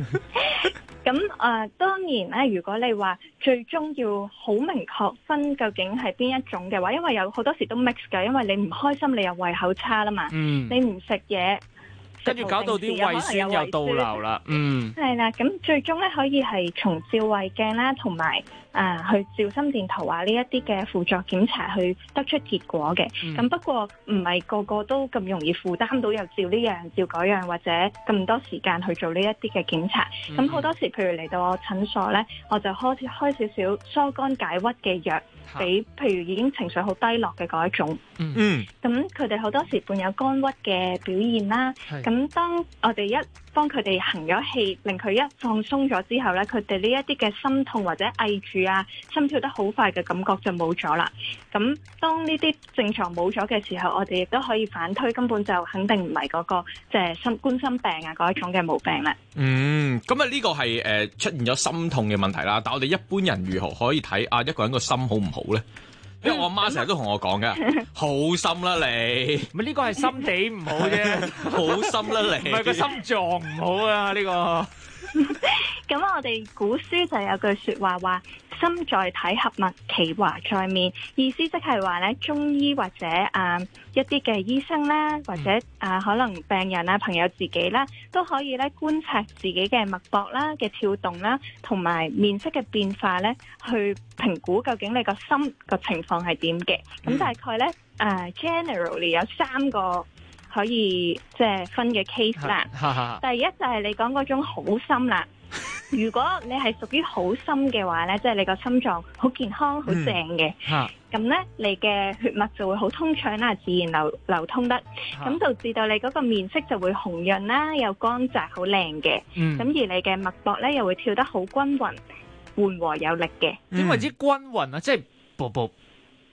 咁當然咧，如果你話最終要好明確分究竟係邊一種嘅話，因為有好多時都 mix 㗎，因為你唔開心，你又胃口差啦嘛。你唔食嘢， 跟住搞到啲胃酸又倒流啦。 係啦，咁最終咧可以係從照胃鏡啦，同埋去照心電圖啊呢一啲嘅輔助檢查去得出結果嘅。咁不過唔係個個都咁容易負擔到又照呢樣照嗰樣，或者咁多時間去做呢一啲嘅檢查。咁好多時譬如嚟到我診所咧，我就開少少疏肝解鬱嘅藥俾譬如已經情緒好低落嘅嗰一種。咁佢哋好多時伴有肝鬱嘅表現啦。咁當我哋一幫佢哋行咗氣，令佢一放鬆咗之後咧，佢哋呢一啲嘅心痛或者翳住啊、心跳得好快嘅感覺就冇咗啦。咁當呢啲症狀冇咗嘅時候，我哋亦都可以反推根本就肯定唔係嗰個即係冠心病啊嗰一種嘅毛病啦。 咁啊呢個係出現咗心痛嘅問題啦。但我哋一般人如何可以睇一個人個心好唔好咧？因為我阿媽成日都同我講嘅，好心啦你， 咪呢個係心地唔好啫， 好心啦你， 唔係個心臟唔好啊呢個。 咁我哋古書就有句說話心在體合脈，其華在面，意思即係話咧，中醫或者一啲嘅醫生啦，或者可能病人啊、朋友自己啦，都可以咧觀察自己嘅脈搏啦嘅跳動啦，同埋面色嘅變化咧，去評估究竟你個心個情況係點嘅。咁大概咧generally 有3個可以即係分嘅 case 啦。第一就係你講嗰種好心啦。如果你係屬於好心嘅話咧，即係你個心臟好健康、好正嘅，咁咧你嘅血脈就會好通暢啦，自然流通得，咁導致到你嗰個面色就會紅潤啦，又光澤好靚嘅，咁而你嘅脈搏咧又會跳得好均勻、緩和有力嘅。 點為之均勻啊？即係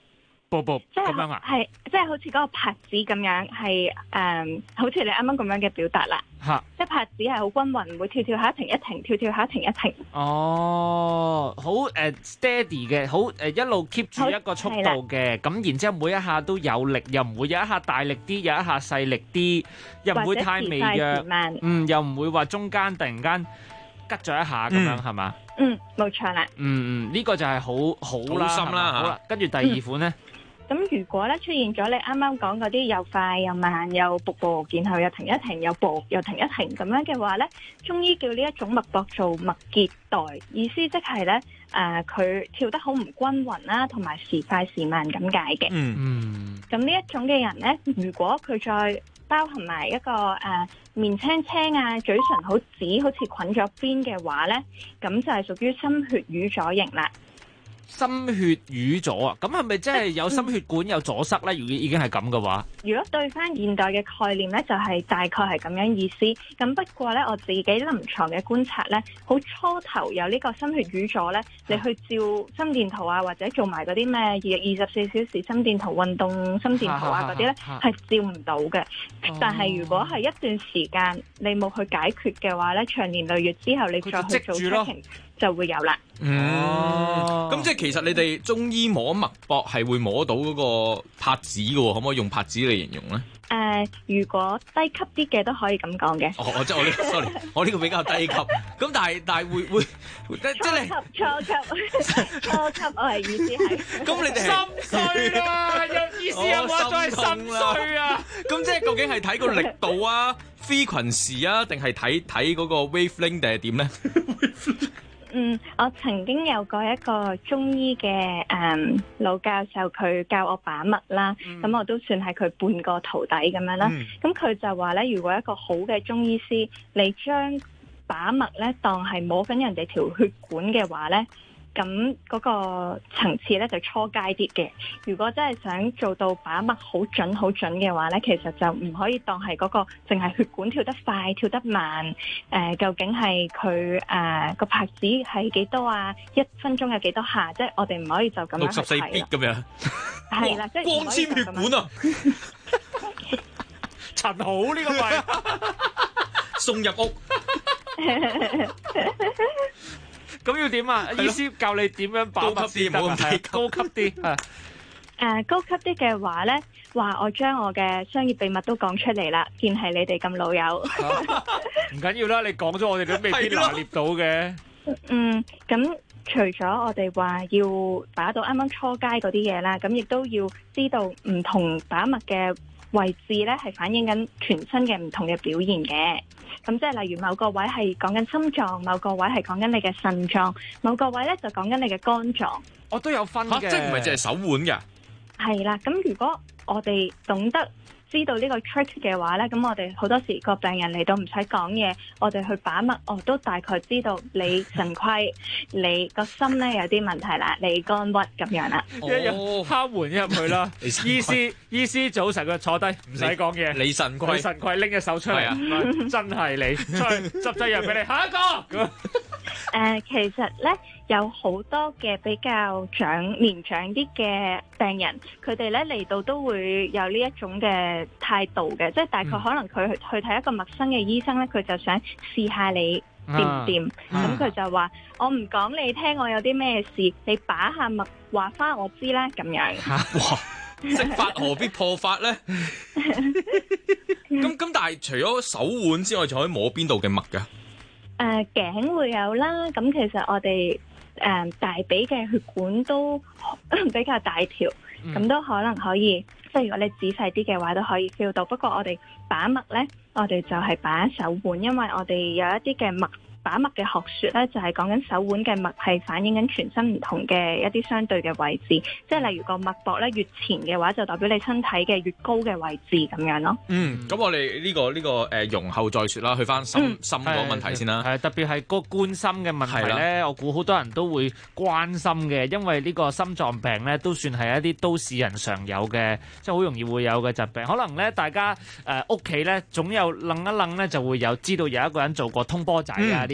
即係咁樣啊？ 係即係好似嗰個拍子咁樣，係好似你啱啱咁樣嘅表達啦。即係拍子係好均勻，唔會跳跳下停一停，跳跳下停一停。 哦，好steady 嘅，好一路 keep 住一個速度嘅，咁然之後每一下都有力，又唔會有一下大力啲，有一下細力啲，又唔會太微弱，又唔會話中間突然間吉咗一下咁樣，係嘛？ 冇錯啦。 呢個就係好啦， 好深啦。 好啦，跟住第二款咧。 咁如果咧出現咗你啱啱講嗰啲又快又慢又步步，然後又停一停又步又停一停咁樣嘅話咧，中醫叫呢一種脈搏做脈結代，意思即係咧佢跳得好唔均勻啦，同埋時快時慢咁解嘅。咁呢一種嘅人咧，如果佢再包含埋一個面青青啊，嘴唇好紫，好似滾咗邊嘅話咧，咁就係屬於心血瘀阻型啦。 心血瘀阻啊，咁係咪真係有心血管有阻塞咧？如果已經係咁嘅話， 如果對翻現代嘅概念咧，就係大概係咁樣意思。咁不過咧，我自己臨床嘅觀察咧，好初頭有呢個心血瘀阻咧，你去照心電圖啊，或者做埋嗰啲咩24小時心電圖運動心電圖啊嗰啲咧，係照唔到嘅。但係如果係一段時間你冇去解決嘅話咧，長年累月之後你再去做 checking就會有啦。 咁即係其實你哋中醫摸脈搏係會摸到嗰個拍子嘅喎，可唔可以用拍子嚟形容咧？ 如果低級啲嘅都可以咁講嘅。 即係我呢個 sorry， 我呢個比較低級。咁但係會即係你初級，我係意思係。 咁你哋心碎啊！有意思啊，話再係心碎啊！ 咁即係究竟係睇個力度啊、frequency啊，定係睇嗰個 wavelength 定係點咧？ 我曾經有過一個中醫嘅老教授，佢教我把脈啦，咁我都算係佢半個徒弟咁樣啦。咁佢就話咧，如果一個好嘅中醫師，你將把脈咧當係摸緊人哋條血管嘅話咧，咁嗰個層次咧就初階啲嘅。如果真係想做到把脈好準嘅話咧，其實就唔可以當係嗰個淨係血管跳得快跳得慢，究竟係佢個拍子係幾多啊？1分鐘有幾多下？即係我哋唔可以就咁樣去睇。 64 beat 咁樣。 係啦，即係光纖血管啊！ 陳好呢個位送入屋。 咁要點啊？醫師教你點樣把脈先得？高級啲。 高級啲嘅話咧，話我將我嘅商業秘密都講出嚟啦，見係你哋咁老友。 唔緊要啦，你講咗我哋都未必拿捏到嘅。 咁除咗我哋話要把到啱啱初階嗰啲嘢啦，咁亦都要知道唔同把脈嘅位置咧，係反映緊全身嘅唔同嘅表現嘅。咁即係例如某個位係講緊心臟，某個位係講緊你嘅腎臟，某個位咧就講緊你嘅肝臟。 我都有分嘅， 即係唔係淨係手腕㗎？ 係啦，咁如果我哋懂得知道呢個 trick 嘅話咧，咁我哋好多時個病人嚟到唔使講嘢，我哋去把脈，都大概知道你腎虧，你個心咧有啲問題啦，你肝鬱咁樣啦。 一入敲門入去啦，醫師早晨佢坐低，唔使講嘢。 你腎虧， 拎隻手出嚟，真係你，出去執劑藥俾你，下一個。 其實咧有好多嘅比較年長啲嘅病人，佢哋咧嚟到都會有呢一種嘅態度嘅，即係大概可能佢去睇一個陌生嘅醫生咧，佢就想試下你掂唔掂，咁佢就話我唔講你聽，我有啲咩事，你把下脈話翻我知啦，咁樣。 哇！識法何必破法咧？咁但係除咗手腕之外，仲可以摸邊度嘅脈㗎？ 頸會有啦，咁其實我哋大髀嘅血管都比較大條，咁都可能可以，即係如果你仔細啲嘅話都可以 feel 到。不過我哋把脈咧，我哋就係把手腕，因為我哋有一啲嘅脈把脈嘅學說咧，就係講緊手腕嘅脈係反映緊全身唔同嘅一啲相對嘅位置，即係例如個脈搏咧越前嘅話，就代表你身體嘅越高嘅位置咁樣咯。 咁我哋呢個容後再說啦，去翻心嗰個問題先啦。 係特別係個冠心嘅問題咧，我估好多人都會關心嘅，因為呢個心臟病咧都算係一啲都市人常有嘅，即係好容易會有嘅疾病。可能咧大家屋企咧總有諗一諗咧，就會有知道有一個人做過通波仔啊呢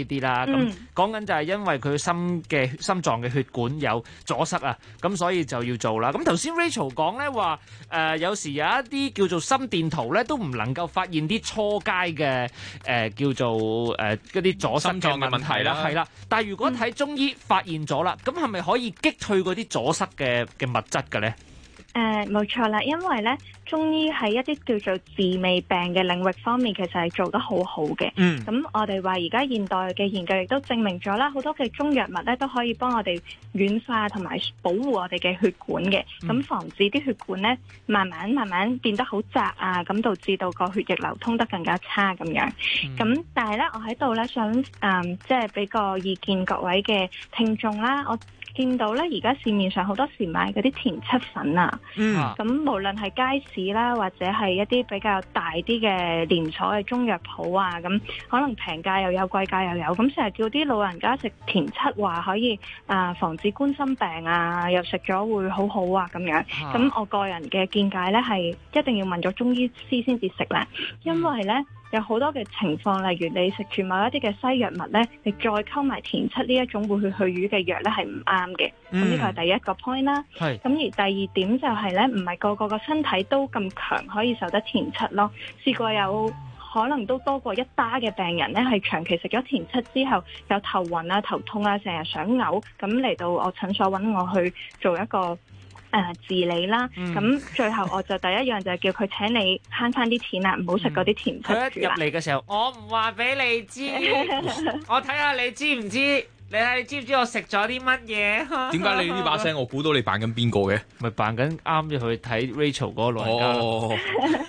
呢啲啦。咁講緊就係因為佢心臟嘅血管有阻塞啊，咁所以就要做啦。咁頭先 Rachel 講咧話有時有一啲叫做心電圖咧都唔能夠發現啲初階嘅叫做嗰啲阻塞嘅問題啦，係啦。但係如果睇中醫發現咗啦，咁係咪可以擊退嗰啲阻塞嘅物質嘅咧？ 冇錯啦，因為咧中醫喺一啲叫做治未病嘅領域方面，其實係做得好好嘅。咁我哋話而家現代嘅研究亦都證明咗啦，好多嘅中藥物咧都可以幫我哋軟化同埋保護我哋嘅血管嘅，咁防止啲血管咧慢慢變得好窄啊，咁導致到個血液流通得更加差咁樣。咁但係咧，我喺度咧想即係俾個意見各位嘅聽眾啦，我見到咧，而家市面上好多時買嗰啲田七粉啊，咁無論係街市啦，或者係一啲比較大啲嘅連鎖嘅中藥鋪啊，咁可能平價又有，貴價又有，咁成日叫啲老人家食田七，話可以防止冠心病啊，又食咗會好好啊咁樣。咁我個人嘅見解咧係一定要問咗中醫師先至食啦，因為咧有好多嘅情況，例如你食住某一啲嘅西藥物咧，你再溝埋田七呢一種會去瘀嘅藥咧，係唔啱嘅。咁呢個係第一個 point 啦。咁而第二點就係咧，唔係個個身體都咁強可以受得田七咯。試過有可能都多過一打嘅病人咧，係長期食咗田七之後有頭暈啊、頭痛啊、成日想嘔，咁嚟到我診所揾我去做一個治理啦，咁最後我就第一樣就係叫佢請你慳翻啲錢啦，唔好食嗰啲田七住啦。 佢一入嚟嘅時候，我唔話俾你知，我睇下你知唔知？你睇你知唔知我食咗啲乜嘢？ 點解你呢把聲我估到你扮緊邊個嘅？ 咪扮緊啱咗去睇 Rachel 嗰個老人家。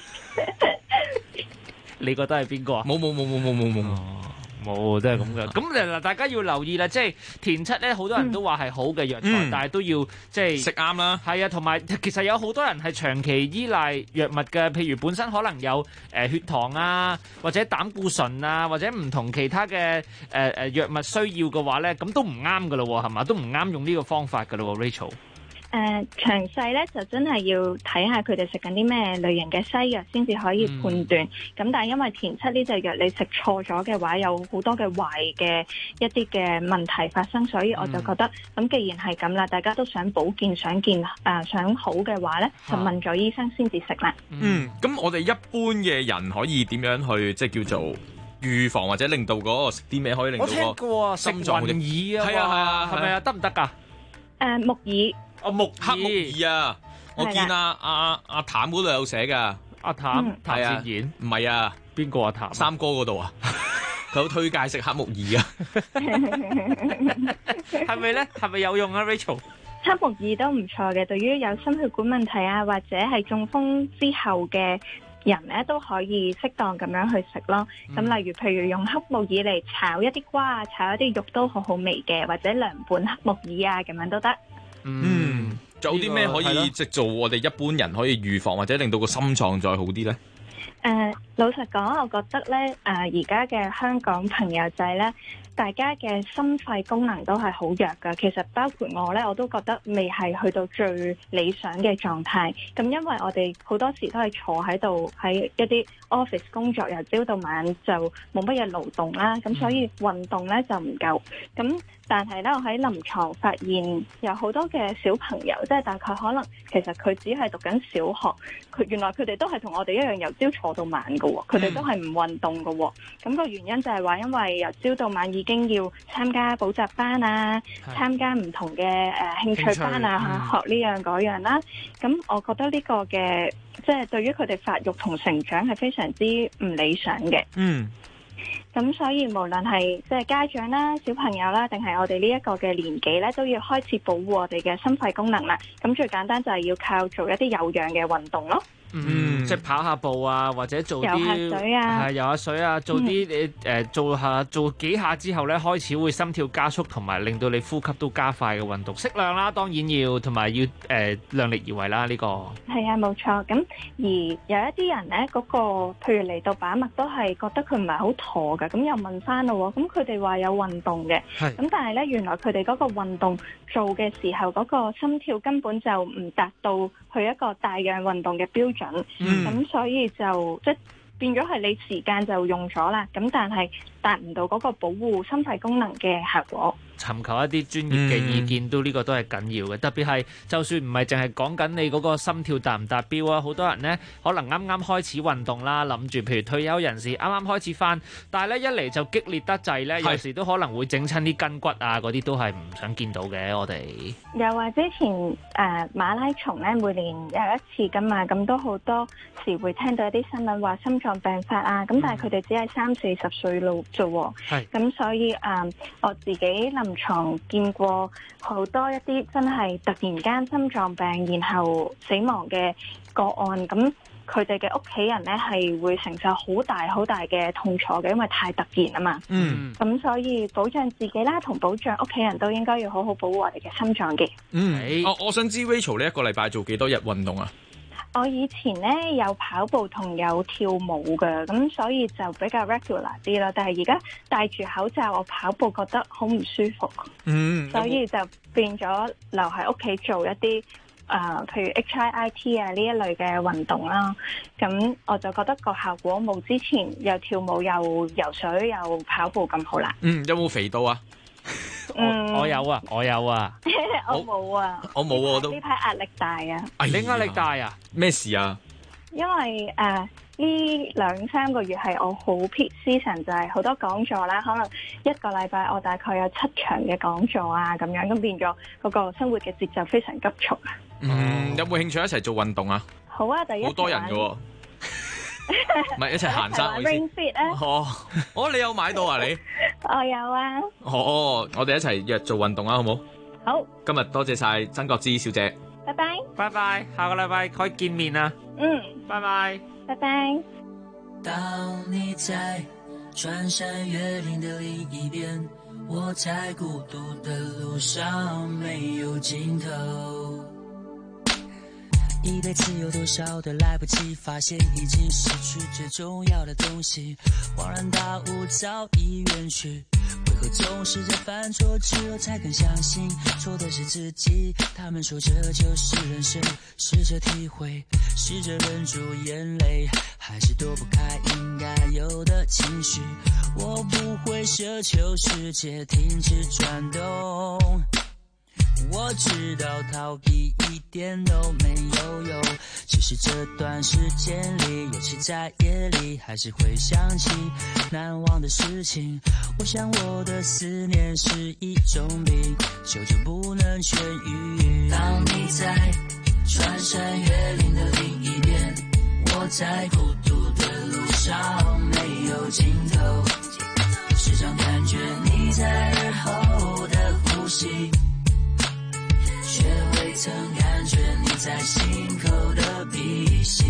你覺得係邊個啊？ 冇，都係咁嘅。咁嗱，大家要留意啦，即係田七咧，好多人都話係好嘅藥材，但係都要即係食啱啦。 係啊，同埋其實有好多人係長期依賴藥物嘅，譬如本身可能有血糖啊，或者膽固醇啊，或者唔同其他嘅藥物需要嘅話咧，咁都唔啱噶咯，係嘛？都唔啱用呢個方法噶咯 ，Rachel。 詳細咧就真係要睇下佢哋食緊啲咩類型嘅西藥先至可以判斷。咁但係因為田七呢隻藥你食錯咗嘅話，有好多嘅壞嘅一啲嘅問題發生，所以我就覺得咁既然係咁啦，大家都想保健、想好嘅話咧，就問咗醫生先至食啦。 咁我哋一般嘅人可以點樣去即係叫做預防或者令到嗰個食啲咩可以令到個心臟食雲耳啊？係咪啊？得唔得㗎？ 木耳。 黑木耳啊！我見阿譚嗰度有寫噶， 阿譚善言唔係啊？ 邊個阿譚？ 三哥嗰度啊，佢好推介食黑木耳啊， 係咪咧？係咪有用啊 ，Rachel？ 黑木耳都唔錯嘅，對於有心血管問題啊，或者係中風之後嘅人咧，都可以適當咁樣去食咯。咁例如譬如用黑木耳嚟炒一啲瓜啊，炒一啲肉都好好味嘅，或者涼拌黑木耳啊，咁樣都得。 仲有啲咩可以即做我哋一般人可以預防或者令到個心臟再好啲呢？ 老實講，我覺得咧，而家嘅香港朋友仔咧，大家嘅心肺功能都係好弱㗎。其實包括我咧，我都覺得未係去到最理想嘅狀態。咁因為我哋好多時都係坐喺度喺一啲 office 工作，由朝到晚就冇乜嘢勞動啦。咁所以運動咧就唔夠。咁但係咧，我喺臨床發現有好多嘅小朋友，即係大概可能其實佢只係讀緊小學，原來佢哋都係同我哋一樣由朝坐到晚㗎喎，佢哋都係唔運動㗎喎。咁個原因就係話，因為由朝到晚已經要參加補習班啊，參加唔同嘅興趣班啊，學呢樣嗰樣啦。咁我覺得呢個嘅即係對於佢哋發育同成長係非常之唔理想嘅。咁所以無論係即係家長啦、小朋友啦，定係我哋呢一個嘅年紀咧，都要開始保護我哋嘅心肺功能啦。咁最簡單就係要靠做一啲有氧嘅運動咯。 即係跑下步啊，或者做啲游下水啊， 游下水啊，做啲做幾下之後咧，開始會心跳加速，同埋令到你呼吸都加快嘅運動，適量啦，當然要，同埋要量力而為啦。呢個係啊，冇錯。咁而有一啲人咧，嗰個譬如嚟到把脈都係覺得佢唔係好妥㗎，咁又問翻咯。咁佢哋話有運動嘅，咁但係咧原來佢哋嗰個運動做嘅時候，嗰個心跳根本就唔達到去一個大氧運動嘅標準。咁所以就即係變咗係你時間就用咗啦，咁但係達唔到嗰個保護心肺功能嘅效果。 尋求一啲專業嘅意見都呢個都係緊要嘅，特別係就算唔係淨係講緊你嗰個心跳達唔達標啊，好多人呢可能啱啱開始運動啦，諗住譬如退休人士啱啱開始返，但係咧一嚟就激烈得滯咧，有時都可能會整親啲筋骨啊，嗰啲都係唔想見到嘅。我哋又話之前馬拉松咧每年有一次㗎嘛，咁都好多時會聽到一啲新聞話心臟病發啊，咁但係佢哋只係30-40歲路啫喎，咁所以我自己臨床見過好多一啲真係突然間心臟病然後死亡嘅個案，咁佢哋嘅屋企人呢係會承受好大好大嘅痛楚嘅，因為太突然啊嘛。咁所以保障自己啦，同保障屋企人都應該要好好保護我哋嘅心臟嘅。 我想知 Rachel 呢一個禮拜做幾多日運動啊？ 我以前咧有跑步同有跳舞嘅，咁所以就比較 regular 啲啦。但係而家戴住口罩，我跑步覺得好唔舒服，所以就變咗留喺屋企做一啲譬如 HIIT 啊呢一類嘅運動啦。咁我就覺得個效果冇之前又跳舞又游水又跑步咁好啦。 有冇肥到啊？ 我有啊，我冇啊， 我冇啊，都呢排壓力大啊！ 你壓力大啊？ 咩事啊？ 因為呢2-3個月係我好 peak season，就係好多講座啦，可能一個禮拜我大概有7場嘅講座啊，咁樣咁變咗嗰個生活嘅節奏非常急促啊。 有冇興趣一齊做運動啊？ 好啊，第一好多人㗎喎。唔係一齊行山，我意思。 Ring Fit 啊！ 你有買到啊？你我有啊。 我哋一齊約做運動啊，好冇？ 好。 今日多謝晒曾國芝小姐。 拜拜。 拜拜，下個禮拜可以見面啊。拜拜。 拜拜。 當你在穿山越嶺的另一邊，我在孤獨的路上沒有盡頭。一輩子有多少的來不及發現已經失去最重要的東西，恍然大悟早已遠去，為何總是在犯錯之後才更相信錯的是自己。他們說這就是人生，試着體會，試着忍住眼淚，還是躲不開應該有的情緒。我不會奢求世界停止轉動，我知道逃避一點都沒有用，只是這段時間裡，尤其在夜裡，還是會想起難忘的事情。我想我的思念是一種病，久久不能痊癒。當你在穿山越嶺的另一邊，我在孤獨的路上沒有盡頭，時常感覺你在耳後的呼吸，卻未曾感覺你在心口的鼻息，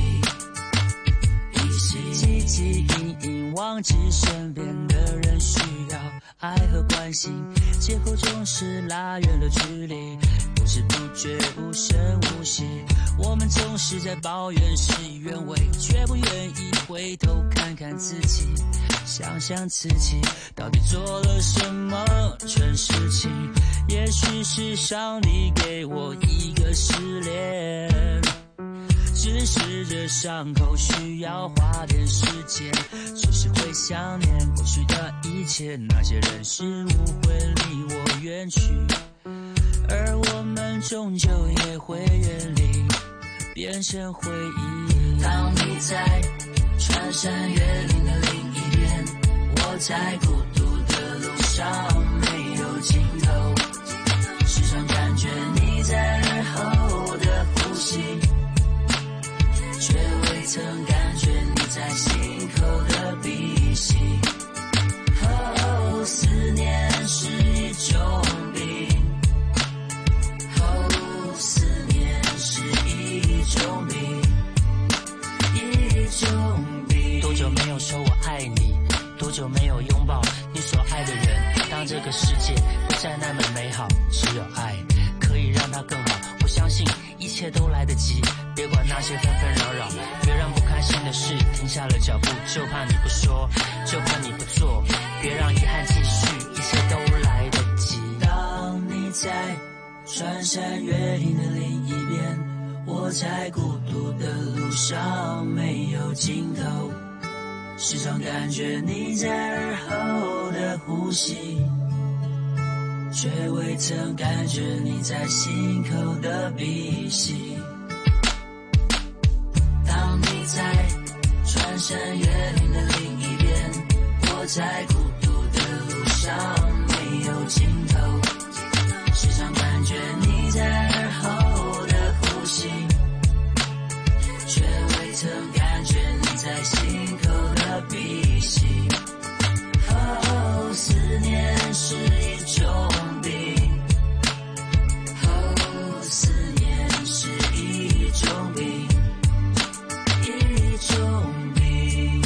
汲汲營營忘記身邊的人需要愛和關心，借口總是拉遠了距離，不知不覺無聲無息。我們總是在抱怨事與願違，卻不願意回頭看看自己，想想自己到底做了什麼蠢事情。也許是上帝給我一個試煉，只是這傷口需要花點時間，只是會想念過去的一切，那些人事物會離我遠去，而我們終究也會遠離，變成回憶。當你在穿山越嶺的另一邊，我在孤獨的路上沒有盡頭，時常感覺你在耳後的呼吸，卻未曾感覺你在心口的鼻息。哦，思念是一種病，哦，思念是一種病，一種病。多久沒有說我愛你？多久沒有擁抱你所愛的人？當這個世界不再那麼美好，只有愛可以讓它更好。我相信一切都來得及，別管那些紛紛擾擾，別讓不開心的事停下了腳步，就怕你不說，就怕你不做，別讓遺憾繼續，一切都來得及。當你在穿山越嶺的另一邊，我在孤獨的路上沒有盡頭， 時常感覺你在耳後的呼吸，卻未曾感覺你在心口的鼻息。當你在穿山越嶺的另一邊，我在孤獨的路上沒有盡頭，時常感覺你在耳後的呼吸，卻未曾感覺你在心口的鼻息。思念是一種病，思念是一種病，一種病。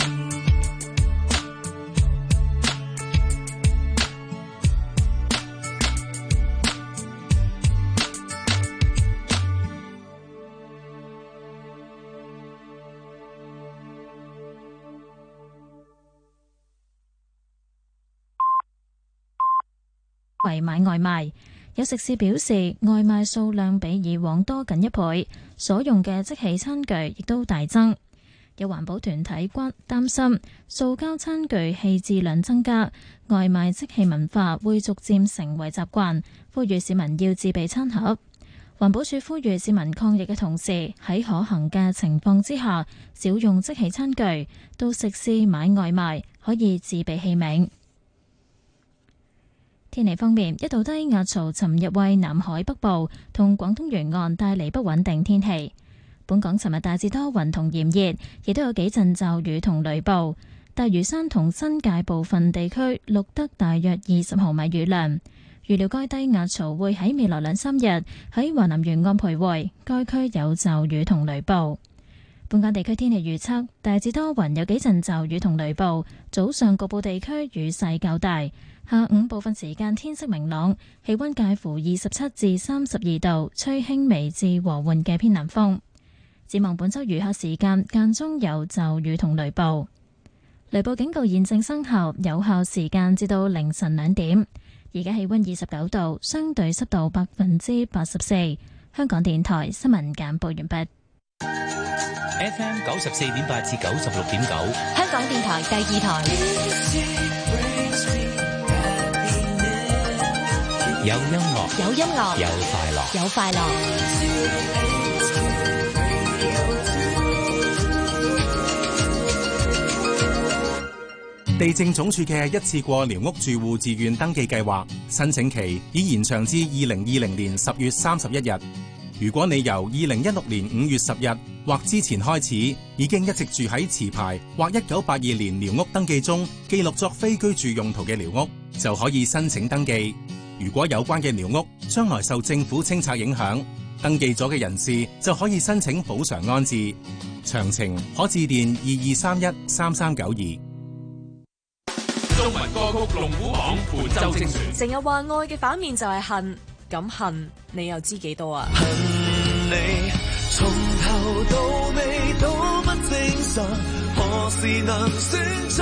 為買外賣，有食肆表示外賣數量比以往多近1倍，所用嘅即棄餐具亦都大增。有環保團體擔心塑膠餐具棄置量增加，外賣即棄文化會逐漸成為習慣，呼籲市民要自備餐盒。環保署呼籲市民抗疫嘅同時，喺可行嘅情況之下，少用即棄餐具，到食肆買外賣可以自備器皿。天氣方面，一道低壓槽尋日為南海北部同廣東沿岸帶嚟不穩定天氣。本港尋日大致多雲同炎熱，亦都有幾陣驟雨同雷暴。大嶼山同新界部分地區錄得大約20毫米雨量。預料該低壓槽會喺未來2-3日喺華南沿岸徘徊，該區有驟雨同雷暴。本港地區天氣預測，大致多雲，有幾陣驟雨同雷暴，早上局部地區雨勢較大，下午部分時間天色明朗，氣溫介乎27至32度，吹輕微至和緩嘅偏南風。展望本週餘下時間間中有驟雨同雷暴，雷暴警告現正生效，有效時間至到凌晨2點。而家氣溫29度，相對濕度84%。香港電台新聞簡報完畢。 FM 94.8至96.9， 香港電台第2台。 有音樂， 有音樂， 有快樂， 有快樂。 地政總署嘅一次過寮屋住戶自願登記計劃申請期已延長至2020年10月31日。如果你由2016年5月10日或之前開始已經一直住喺持牌或1982年寮屋登記中記錄作非居住用途嘅寮屋，就可以申請登記。如果有關嘅寮屋將來受政府清拆影響，登記咗嘅人士就可以申請補償安置。詳情可致電22313392。 中文歌曲龍虎榜本周精選。 成日話愛嘅反面就係恨，咁恨你又知幾多啊？ 恨你從頭到尾都不證實，何時能算賬？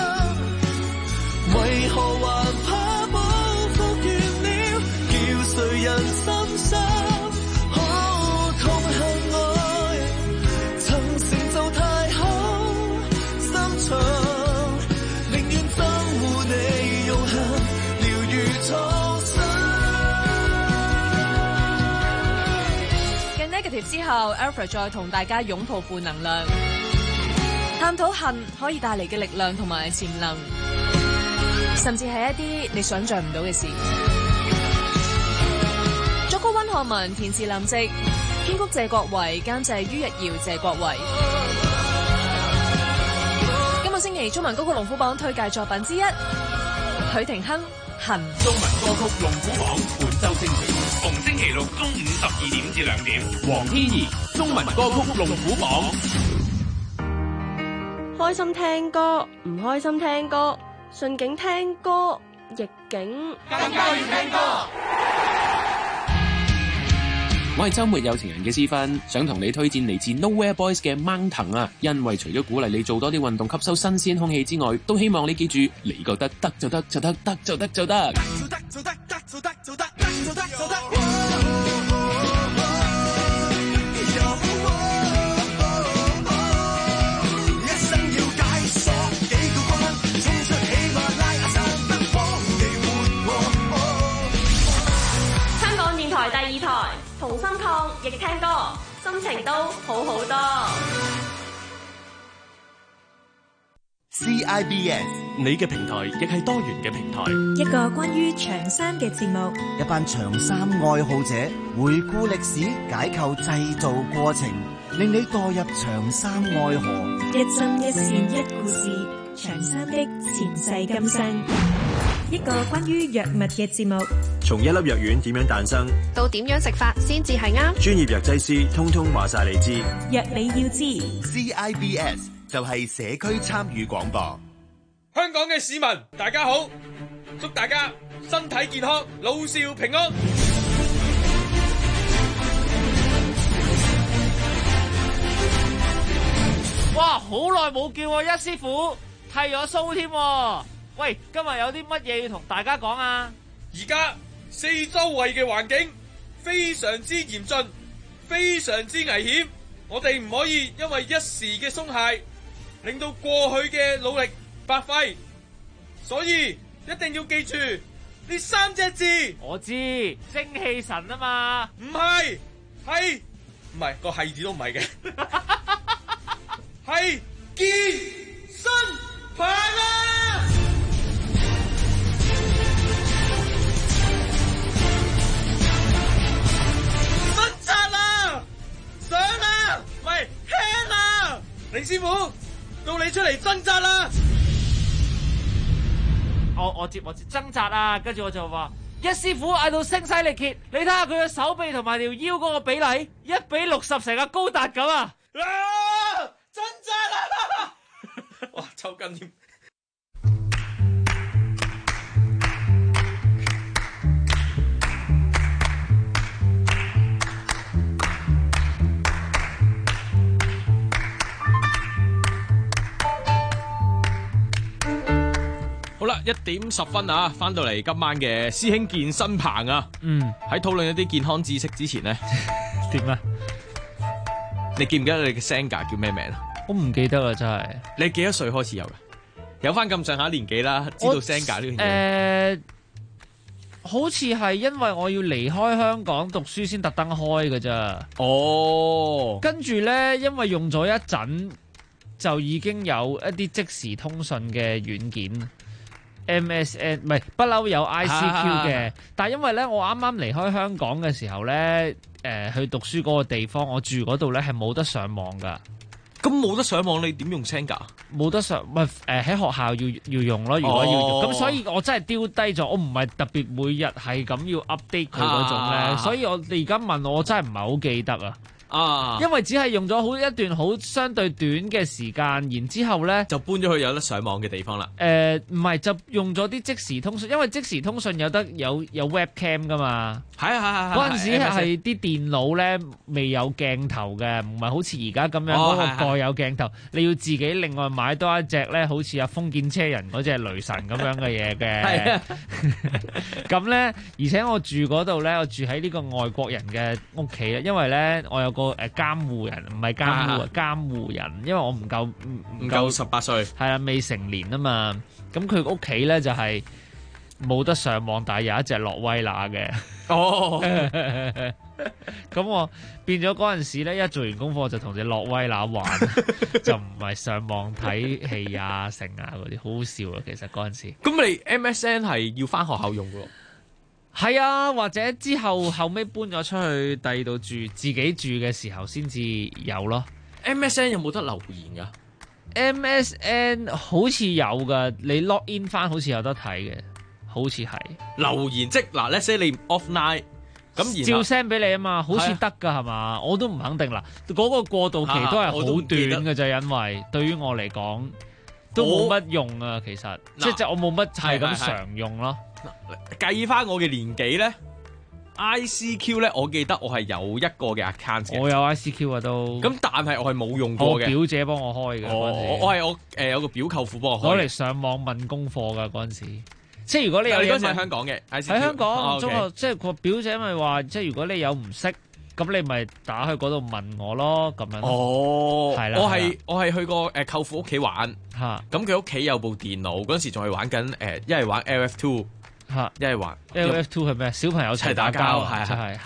為何還怕報復完了，叫誰人心傷？痛恨愛曾成就太好，心腸寧願憎惡你用恨療愈創傷。 繼 negative 之後 Alfred 再同大家擁抱負能量，探討恨可以帶嚟嘅力量同埋潛能，甚至係一啲你想象唔到嘅事。作曲溫漢文，填詞林夕，編曲謝國維，監製于逸堯、謝國維。今個星期中文歌曲龍虎榜推介作品之一，許廷鏗《恨》。 中文歌曲龍虎榜本周精選，逢星期六中午12點至2點。黃天怡，中文歌曲龍虎榜。 開心聽歌，唔開心聽歌，順境聽歌，逆境更加要聽歌。 我係周末有情人嘅思芬，想同你推薦嚟自 Nowhere Boys 嘅掹藤啊！因為除咗鼓勵你做多啲運動，吸收新鮮空氣之外，都希望你記住，你覺得得就得就得，得就得就得。 一生要解鎖。 二台，同心抗疫聽歌，心情都好好多。 CIBS 你嘅平台亦係多元嘅平台， 一個關於長衫嘅節目， 一班長衫愛好者回顧歷史，解構製造過程，令你墮入長衫愛河。 一針一線一故事，長衫的前世今生。一個關於藥物嘅節目， 從一粒藥丸點樣誕生， 到點樣食法先至係啱， 專業藥劑師通通話晒你知。 藥你要知。 CIBS 就係社區參與廣播。 香港嘅市民大家好，祝大家身體健康，老少平安。 哇，好耐冇見喎，一師傅剃咗鬚添。喂，今日有啲乜嘢要同大家講啊？ 而家四周圍嘅環境非常之嚴峻，非常之危險，我哋唔可以因為一時嘅鬆懈，令到過去嘅努力白費，所以一定要記住呢三隻字。 我知，精氣神啊嘛。 唔係，係唔係個係字都唔係嘅，係健身棒啊！掙扎啦，上啦，喂，輕啦，林師傅，到你出嚟掙扎啦！ 我接掙扎啊，跟住我就話一師傅嗌到聲嘶力竭，你睇下佢嘅手臂同埋條腰嗰個比例1:60，成個高達咁啊！ 掙扎啦！哇，抽筋添。好啦，1:10啊，翻到嚟今晚嘅師兄健身棚啊。喺討論一啲健康知識之前呢， 點啊？ 你記唔記得你嘅 Senga 叫咩名啊？ 我唔記得啦，真係。你幾多歲開始有噶？有翻咁上下年紀啦，知道 Senga 呢樣嘢。 好似係因為我要離開香港讀書先特登開㗎咋。 哦。跟住咧，因為用咗一陣，就已經有一啲即時通訊嘅軟件。MSN 唔係不嬲有 ICQ 嘅，但係因為咧我啱啱離開香港嘅時候咧，去讀書嗰個地方，我住嗰度咧係冇得上網噶。 咁冇得上網，你點用 Senga？ 冇得上，喺學校要用咯。如果要用，咁所以我真係丟低咗。我唔係特別每日係咁要 update 佢嗰種咧，所以你而家問我真係唔係好記得啊。因為只係用咗好一段好相對短嘅時間，然之後咧就搬咗去有得上網嘅地方啦。 唔係就用咗啲即時通訊，因為即時通訊有 webcam 噶嘛。係嗰陣時係啲電腦咧未有鏡頭嘅，唔係好似而家咁樣嗰個蓋有鏡頭，你要自己另外買多一隻咧，好似阿封建車人嗰隻雷神咁樣嘅嘢嘅。係啊。咁咧，而且我住嗰度咧，我住喺呢個外國人嘅屋企啊，因為咧我有個監護人，唔係監護啊，監護人，因為我唔夠 18歲， 係啊，未成年啊嘛。咁佢屋企咧就係冇得上網，但係有一隻諾威拿嘅。哦，咁我變咗嗰陣時咧，一做完功課就同隻諾威拿玩，就唔係上網睇戲啊、成啊嗰啲，好好笑啊！其實嗰陣時， 咁你 MSN 係要返學校用嘅喎？ 係啊，或者之後尾搬咗出去第二度住，自己住嘅時候先至有咯。 MSN 有冇得留言噶 ？MSN 好似有噶，你 log in 翻好似有得睇嘅，好似係留言即嗱 let's say 你 offline 咁照 send 俾你啊嘛，好似得噶係嘛？我都唔肯定啦，嗰個過渡期都係好短嘅啫，因為對於我嚟講都冇乜用啊，其實即係我冇乜係咁常用咯。 計翻我嘅年紀咧 ，ICQ 咧，我記得我係有一個嘅 account 嘅。 我有 ICQ 啊都。咁但係我係冇用過嘅。 我表姐幫我開嘅。 我係有個表舅父幫我開。 攞嚟上網問功課噶嗰陣時。即係如果你有嘢問， 喺香港嘅 ICQ。喺香港中學，即係個表姐咪話，即係如果你有唔識，咁你咪打去嗰度問我咯，咁樣。 哦，係啦。我係去過舅父屋企玩。 嚇。 咁佢屋企有部電腦，嗰陣時仲係玩緊一係玩 LF2。嚇，一係玩 LF2 係咩？小朋友齊打交，係。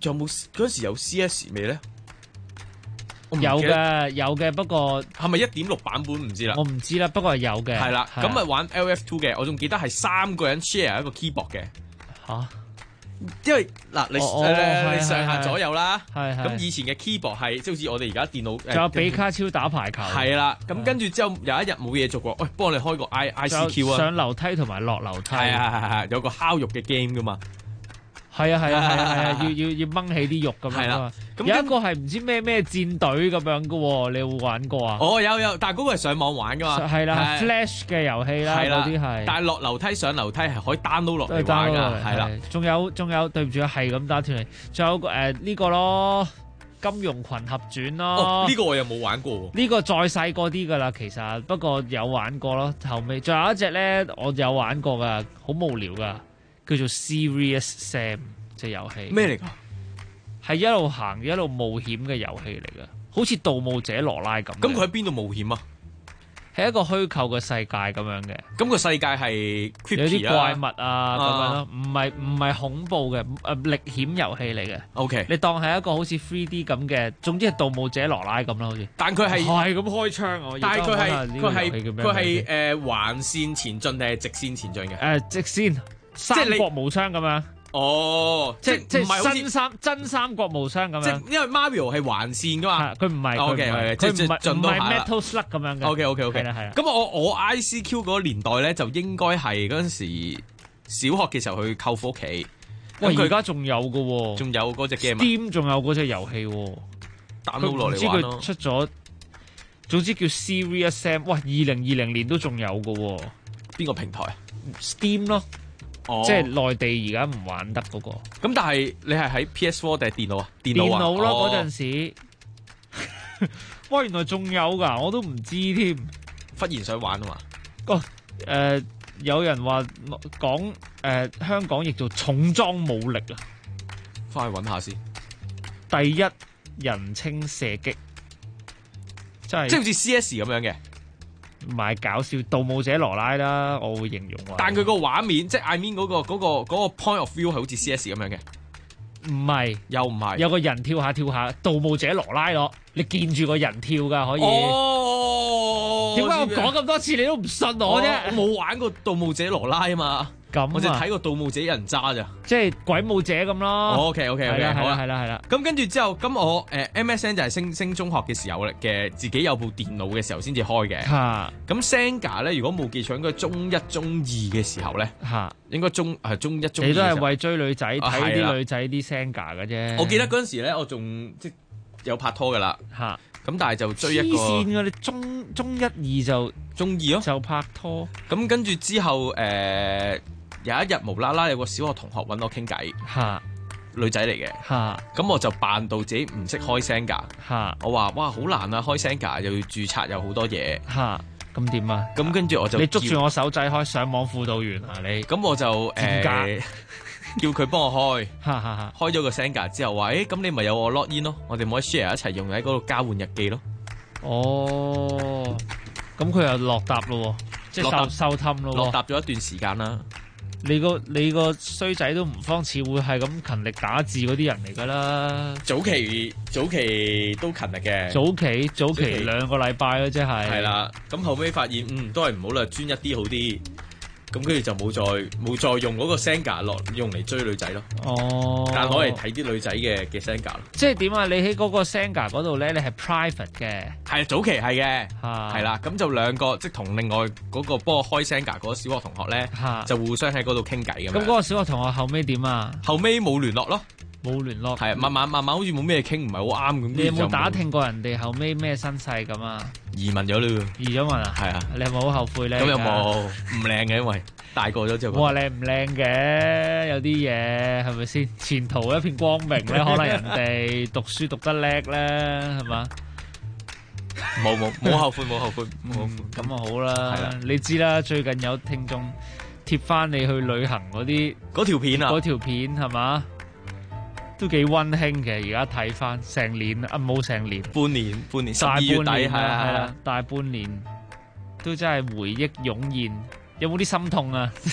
仲有冇嗰陣時有 CS 未咧？ 有嘅，不過係咪 1.6 版本唔知啦？ 我唔知啦，不過係有嘅。 係啦，咁咪玩 LF2 嘅，我仲記得係3個人 share 一個 keyboard 嘅。 嚇！ 因為嗱，你上下左右啦，咁以前嘅 keyboard 係即係好似我哋而家電腦， 仲有比卡超打排球。 係啦，咁跟住之後有一日冇嘢做過，喂，幫我哋開個 ICQ 啊！ 上樓梯同埋落樓梯。 係，有個烤肉嘅 game 噶嘛。 係啊，要掹起啲肉咁樣啊！有一個係唔知咩戰隊咁樣嘅喎，你有冇玩過啊？ 哦，有，但係嗰個係上網玩噶嘛？ 係啦 ，Flash 嘅遊戲啦，嗰啲係。 但係落樓梯上樓梯係可以 download 落嚟玩㗎，係啦。 仲有，對唔住啊，係咁打斷你。仲有呢個咯，金庸群俠傳咯。 哦，呢個我又冇玩過。 呢個再細個啲㗎啦，其實不過有玩過咯。後尾仲有一隻咧，我有玩過㗎，好無聊㗎。叫做 Serious Sam 隻遊戲， 咩嚟㗎？ 係一路行一路冒險嘅遊戲嚟㗎，好似盜墓者羅拉咁。 咁佢喺邊度冒險啊？ 係一個虛構嘅世界咁樣嘅。 咁個世界係有啲怪物啊咁樣咯，唔係恐怖嘅歷險遊戲嚟嘅。 OK， 你當係一個好似 3D 咁嘅，總之係盜墓者羅拉咁咯，好似。 但佢係咁開槍， 但係佢係橫線前進定係直線前進嘅？ 直線。三國無雙咁樣， 哦，即係唔係真三國無雙咁樣， 因為 Mario 係橫線噶嘛， 佢唔係，佢唔係 Metal Slug 咁樣嘅。 OK， 係啦。 咁我 ICQ 嗰個年代咧，就應該係嗰陣時小學嘅時候去舅父屋企。 喂，而家仲有嘅喎， 仲有嗰隻 game Steam 仲有嗰隻遊戲 ，download 落嚟玩咯。 唔知佢出咗，總之叫 Serious Sam。喂，2020年都仲有嘅喎， 邊個平台 ？Steam 咯。即係內地而家唔玩得嗰個， 咁但係你係喺 PS4 定係電腦啊？電腦咯，嗰陣時。喂，原來仲有㗎，我都唔知添。 忽然想玩啊嘛。 有人話講香港亦做重裝武力啊， 翻去揾下先。 第一人稱射擊，即係好似 CS 咁樣嘅。 唔係搞笑，盜墓者羅拉啦，我會形容話。 但佢個畫面，即係 I mean 嗰個 point of view 係好似 CS 咁樣嘅。 唔係， 又唔係。有個人跳下，盜墓者羅拉咯，你見住個人跳㗎可以。 哦。 點解我講咁多次你都唔信我啫？ 我冇玩過盜墓者羅拉啊嘛。我就睇過盜墓者人渣咋， 即係鬼武者咁咯。 OK，好啦。咁跟住之後，咁我MSN 就係升中學嘅時候嘅，自己有部電腦嘅時候先至開嘅。咁 Senga 咧，如果冇記錯，應該中一、中二嘅時候咧，應該中一、中二。 你都係為追女仔睇啲女仔啲 Senga 嘅啫。 我記得嗰陣時咧，我仲即有拍拖噶啦。咁但係就追一個。 黐線㗎！你中一二就中二咯， 就拍拖。 咁跟住之後有一日無啦啦有個小學同學揾我傾偈，女仔嚟嘅，咁我就扮到自己唔識開 Senga，我話哇好難啊，開 Senga又要註冊又好多嘢， 咁點啊？ 咁跟住我就你捉住我手仔開上網輔導員啊你？ 咁我就叫佢幫我開，開咗個 Senga之後話咁你咪有我 log in 咯，我哋咪可以 share 一齊用喺嗰度交換日記咯。 哦，咁佢又落搭咯，即係收氹咯， 落搭咗一段時間啦。 你個衰仔都唔方似會係咁勤力打字嗰啲人嚟㗎啦。 早期都勤力嘅。 早期2個禮拜咯，即係。 係啦，咁後尾發現都係唔好啦，專一啲好啲。咁跟住就冇再用嗰個 Senga 用嚟追女仔咯。哦。但攞嚟睇啲女仔嘅 Senga 咯。 即係點啊？你喺嗰個 Senga 嗰度咧，你係 private 嘅。 係早期係嘅。係啦，咁就兩個即係同另外嗰個幫我開 Senga 嗰個小學同學咧，就互相喺嗰度傾偈咁。 咁嗰個小學同學後尾點啊？ 後尾冇聯絡咯。 冇聯絡。 係慢慢好似冇咩傾，唔係好啱咁。 你有冇打聽過人哋後尾咩身世咁啊？ 移民咗啦。 移咗民啊？ 係啊。 你有冇好後悔咧？ 咁又冇，唔靚嘅，因為大個咗之後。 我話靚唔靚嘅，有啲嘢係咪先？前途一片光明咧，可能人哋讀書讀得叻咧，係嘛？ 冇後悔，冇後悔。 咁啊好啦，你知啦，最近有聽眾貼翻你去旅行嗰條片啊，嗰條片係嘛？都幾溫馨嘅，而家睇翻成年冇成年， 半年12月底係啦， 大半年都真係回憶湧現，有冇啲心痛啊？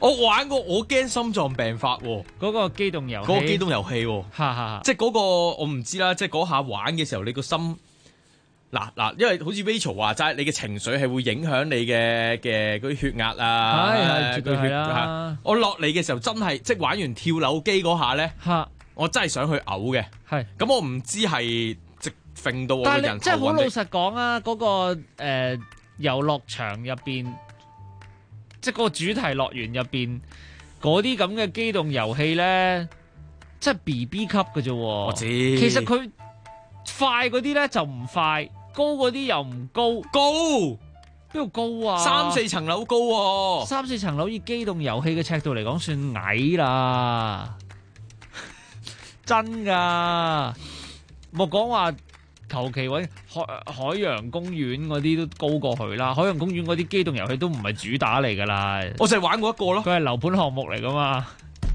我玩過，我驚心臟病發喎。 嗰個機動遊戲， 嗰個機動遊戲喎，即係嗰個我唔知啦。即係嗰下玩嘅時候，你個心嗱，因為好似 Rachel 話齋，你嘅情緒係會影響你嘅嗰啲血壓啊， 係絕對係啦。 我落嚟嘅時候真係，即係玩完跳樓機嗰下咧，我真係想去嘔嘅。係咁，我唔知係直揈到我個人頭暈。但係即係好老實講啊，嗰個遊樂場入邊，即係嗰個主題樂園入邊嗰啲咁嘅機動遊戲咧，即係 BB 級嘅啫。我知，其實佢快嗰啲咧就唔快。高嗰啲又唔高，邊度高啊？3-4層樓高喎，3-4層樓以機動遊戲嘅尺度嚟講，算矮啦，真噶。莫講話求其搵海洋公園嗰啲都高過佢啦。海洋公園嗰啲機動遊戲都唔係主打嚟噶啦，我就係玩過一個咯，佢係樓盤項目嚟噶嘛。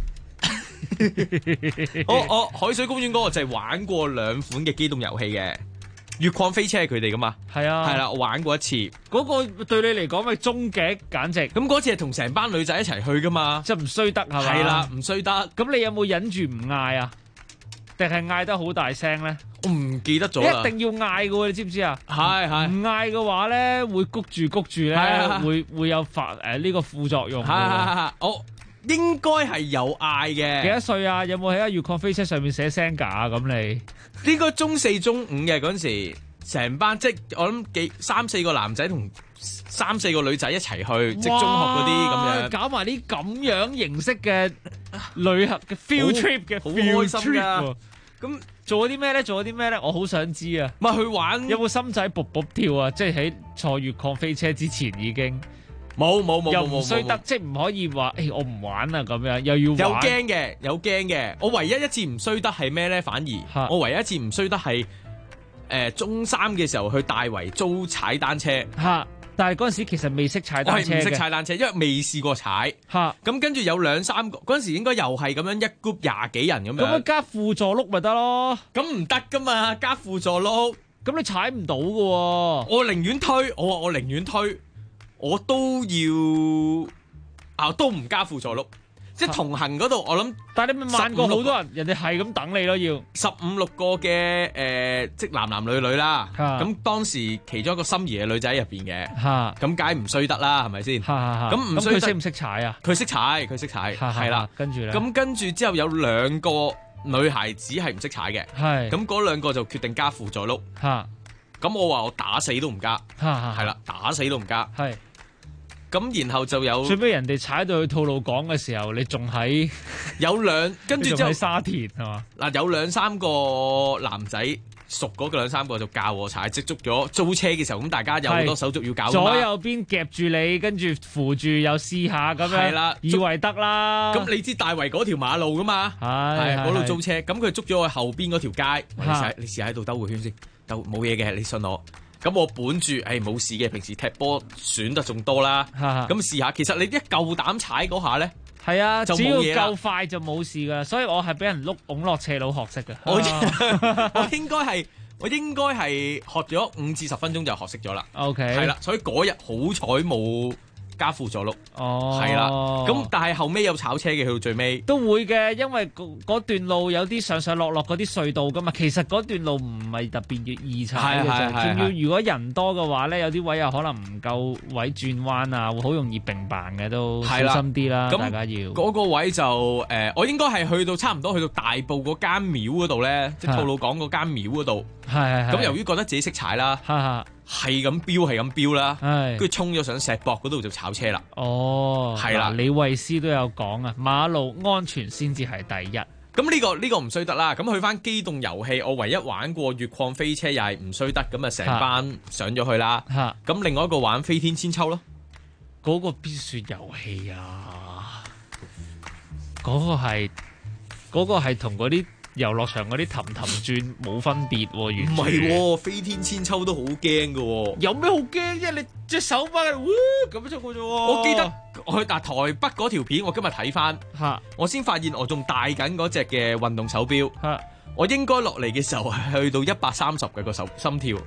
我海水公園嗰個就係玩過2款嘅機動遊戲嘅。越礦飛車係佢哋噶嘛？係啊，係啦，我玩過一次，嗰個對你嚟講咪終極簡直。咁嗰次係同成班女仔一齊去噶嘛？即係唔衰得係嘛？係啦，唔衰得。咁你有冇忍住唔嗌啊？定係嗌得好大聲咧？我唔記得咗啦。一定要嗌噶喎，你知唔知啊？係係。唔嗌嘅話咧，會谷住咧，會有呢個副作用。係。我應該係有嗌嘅。幾多歲啊？有冇喺越礦飛車上面寫聲㗎？咁你？應該中4、中5嘅嗰陣時，成班即係我諗3-4個男仔同3-4個女仔一齊去，即係中學嗰啲咁樣，搞埋啲咁樣形式嘅旅行嘅 field trip 嘅，好開心㗎。咁做咗啲咩咧？我好想知啊！咪去玩，有冇心仔卜卜跳啊？即係喺坐越礦飛車之前已經冇，又唔衰得，即係唔可以話我唔玩啊咁樣，又要玩。有驚嘅。我唯一一次唔衰得係咩咧？反而我唯一一次唔衰得係中3嘅時候去大圍租踩單車。但係嗰陣時其實未識踩單車嘅。我係唔識踩單車，因為未試過踩。咁跟住有2-3個，嗰陣時應該又係咁樣一 group 20幾人咁樣。咁加輔助轆咪得咯？咁唔得噶嘛，加輔助轆，咁你踩唔到噶喎。我寧願推，我寧願推。我都要都唔加輔助轆，即係同行嗰度，我諗。但係你咪慢過好多人，人哋係咁等你咯，要15-16個嘅即係男女啦。咁當時其中一個心儀嘅女仔喺入邊嘅，咁梗係唔衰得啦，係咪先？咁唔衰得。咁佢識唔識踩啊？佢識踩，係啦。跟住咧。咁跟住之後有2個女孩子係唔識踩嘅，咁嗰2個就決定加輔助轆。咁我話我打死都唔加，係啦，打死都唔加。咁然後就有最尾人哋踩到去吐露港嘅時候，你仲喺跟住之後喺沙田係嘛？嗱，有2-3個男仔熟嗰個2-3個就教我踩，即係捉咗租車嘅時候，咁大家有好多手續要搞。左右邊夾住你，跟住扶住又試下咁樣，係啦，以為得啦。咁你知大圍嗰條馬路噶嘛？係嗰度租車，咁佢捉咗我後邊嗰條街，你試下喺度兜個圈先，兜冇嘢嘅，你信我。咁我本住冇事嘅，平時踢波選得仲多啦。咁試下，其實你一夠膽踩嗰下咧，係啊，就冇嘢啦，只要夠快就冇事噶。所以我係俾人拱落斜路學識嘅。我應該係學咗5至10分鐘就學識咗啦。OK，係啦，所以嗰日好彩冇加輔助轆。係啦。咁但係後尾有炒車嘅，去到最尾都會嘅，因為嗰段路有啲上上落落嗰啲隧道噶嘛。其實嗰段路唔係特別易踩嘅啫。仲要如果人多嘅話咧，有啲位又可能唔夠位轉彎啊，會好容易並棒嘅，都小心啲啦。大家要嗰個位就我應該係去到差唔多去到大埔嗰間廟嗰度咧，即係吐露港嗰間廟嗰度。咁由於覺得自己識踩啦。係咁飆啦，跟住衝咗上石壆嗰度就炒車啦。係啦，李慧詩都有講啊，馬路安全先至係第一。咁呢個唔衰得啦。咁去翻機動遊戲，我唯一玩過越礦飛車又係唔衰得，咁啊成班上咗去啦。咁另外一個玩飛天千秋咯，嗰個必說遊戲啊，嗰個係同嗰啲遊樂場嗰啲氹氹轉冇分別喎，完全唔係喎，飛天千秋都好驚㗎喎。有咩好驚啫？你隻手翻嚟，咁樣出嘅啫喎。我記得去台北嗰條片，我今日睇翻，我先發現我仲戴緊嗰隻嘅運動手錶。我應該落嚟嘅時候係去到130嘅個心跳。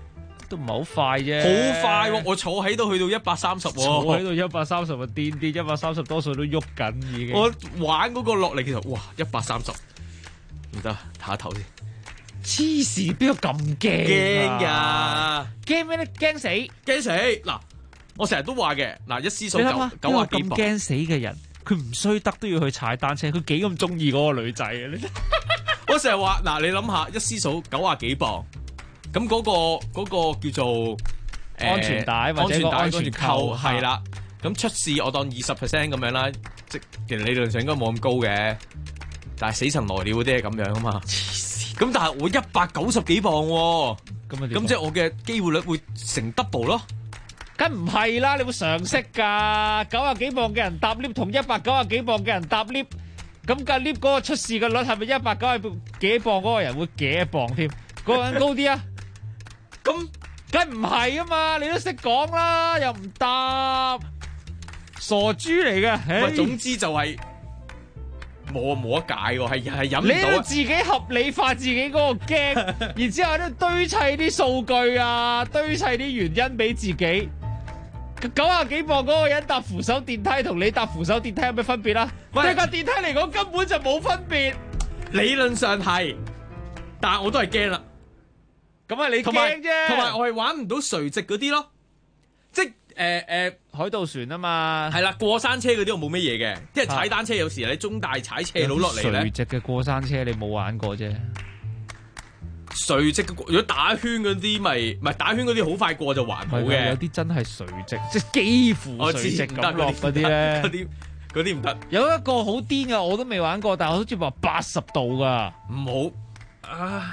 都唔係好快啫。 好快喎！我坐喺度去到130喎， 坐喺度130啊，癲啲130多數都喐緊已經。 我玩嗰個落嚟其實哇130唔得，睇下頭先。 黐線，邊有咁驚㗎？驚咩咧？驚死！ 嗱，我成日都話嘅，嗱，一絲數你諗下 90幾咁驚死嘅人，佢唔衰得都要去踩單車，佢幾咁中意嗰個女仔啊！你我成日話嗱，你諗下一絲數90幾磅，咁嗰個叫做安全帶或者個安全扣係啦，咁出事我當20% 咁樣啦，即其實理論上應該冇咁高嘅，但係死神來了嗰啲係咁樣啊嘛。咁但係我190幾磅喎，咁即係我嘅機會率會成 double 咯。 梗唔係啦，你會常識㗎。90幾磅嘅人搭 lift 同190幾磅嘅人搭 lift，咁架 lift 嗰個出事嘅率係咪190幾磅嗰個人會幾磅添？嗰個人高啲啊？咁梗唔係啊嘛，你都識講啦，又唔答，傻豬嚟嘅。 喂，總之就係冇得解喎，係忍唔你到。 都自己合理化自己嗰個驚，然之後喺度堆砌啲數據啊，堆砌啲原因俾自己。90幾磅嗰個人搭扶手電梯同你搭扶手電梯有咩分別啊？對架電梯嚟講根本就冇分別。 理論上係，但係我都係驚啦。 咁係你驚啫。 同埋我係玩唔到垂直嗰啲咯，即係海盜船啊嘛。 係啦，過山車嗰啲我冇乜嘢嘅，即係踩單車有時你中大踩斜路落嚟咧。 垂直嘅過山車你冇玩過啫。 垂直嘅，如果打圈嗰啲咪唔係打圈嗰啲好快過就還好嘅。 有啲真係垂直，即係幾乎垂直咁落嗰啲咧。 嗰啲唔得。 有一個好癲噶，我都未玩過，但係好似話80度噶。 唔好啊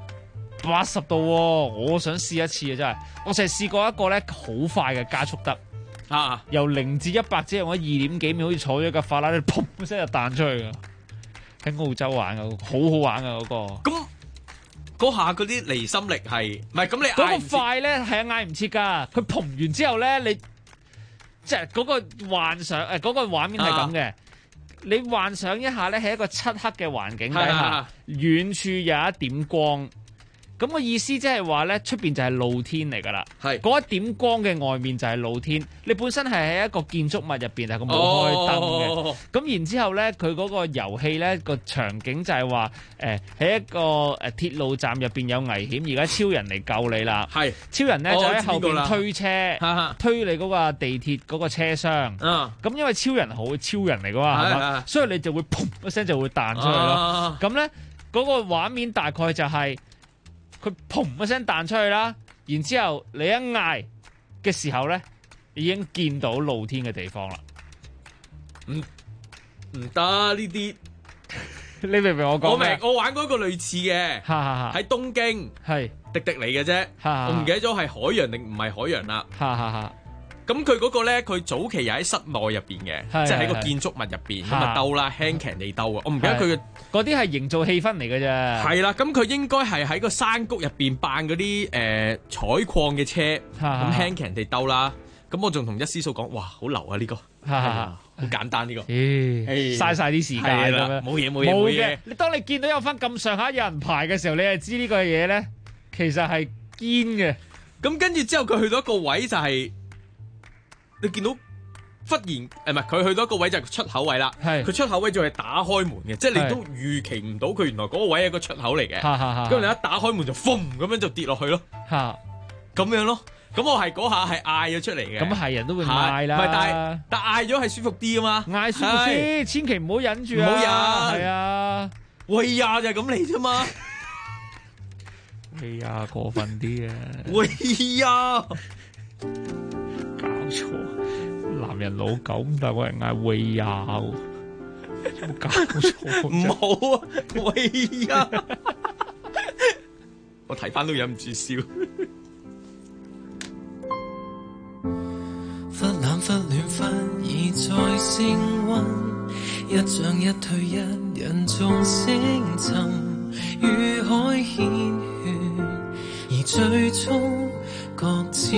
，80度喎，我想試一次啊！真係，我淨係試過一個咧好快嘅加速得啊， 由0至100只用咗2點幾秒，好似坐咗架法拉利，砰一聲就彈出去噶。喺澳洲玩噶，好好玩噶嗰個。 咁嗰下嗰啲離心力係唔係咁？你嗰個快咧係嗌唔切㗎，佢砰完之後咧，你即係嗰個幻想嗰個畫面係咁嘅。你幻想一下咧，喺一個漆黑嘅環境底下，遠處有一點光。咁個意思即係話咧，出邊就係露天嚟㗎啦。係嗰一點光嘅外面就係露天。你本身係喺一個建築物入邊，但係佢冇開燈嘅。咁然之後咧，佢嗰個遊戲咧個場景就係話喺一個鐵路站入邊有危險，而家超人嚟救你啦。係超人咧就喺後邊推車，推你嗰個地鐵嗰個車廂。咁因為超人好超人嚟㗎嘛，係嘛？所以你就會砰一聲就會彈出去咯。咁咧嗰個畫面大概就係。佢砰一聲彈出去啦，然之後你一嗌嘅時候咧，已經見到露天嘅地方啦。 唔得呢啲， 你明唔明我講咩？ 我玩過一個類似嘅，喺東京係迪迪尼嘅啫，我唔記得咗係海洋定唔係海洋啦。咁佢嗰個咧，佢早期又喺室內入邊嘅，即係喺個建築物入邊咁啊兜啦 hand candy 兜啊，我唔記得佢嘅嗰啲係營造氣氛嚟嘅啫。 係啦，咁佢應該係喺個山谷入邊扮嗰啲採礦嘅車，咁 hand candy 兜啦。咁我仲同一絲素講，哇，好流啊呢個，好簡單呢個， 嘥晒啲時間咁樣， 冇嘢。 你當你見到有翻咁上下有人排嘅時候，你係知呢個嘢咧，其實係堅嘅。 咁跟住之後，佢去到一個位就係。你見到忽然唔係佢去到一個位就係出口位啦，佢出口位仲係打開門嘅，即係你都預期唔到佢原來嗰個位係一個出口嚟嘅，咁你一打開門就轟咁樣就跌落去咯，咁樣咯，咁我係嗰下係嗌咗出嚟嘅， 咁係人都會嗌啦， 唔係但嗌咗係舒服啲啊嘛， 嗌舒服啲，千祈唔好忍住啊， 唔好忍， 係啊， 喂呀就係咁嚟啫嘛， 喂呀過分啲啊， 喂呀。 搞錯，男人老狗咁，但係我係嗌喂呀，冇搞錯， 唔好啊，喂呀，我睇翻都忍唔住笑。 忽冷忽暖忽已再升溫，一漲一退一人眾星沉，與海繾綣，而最終各自。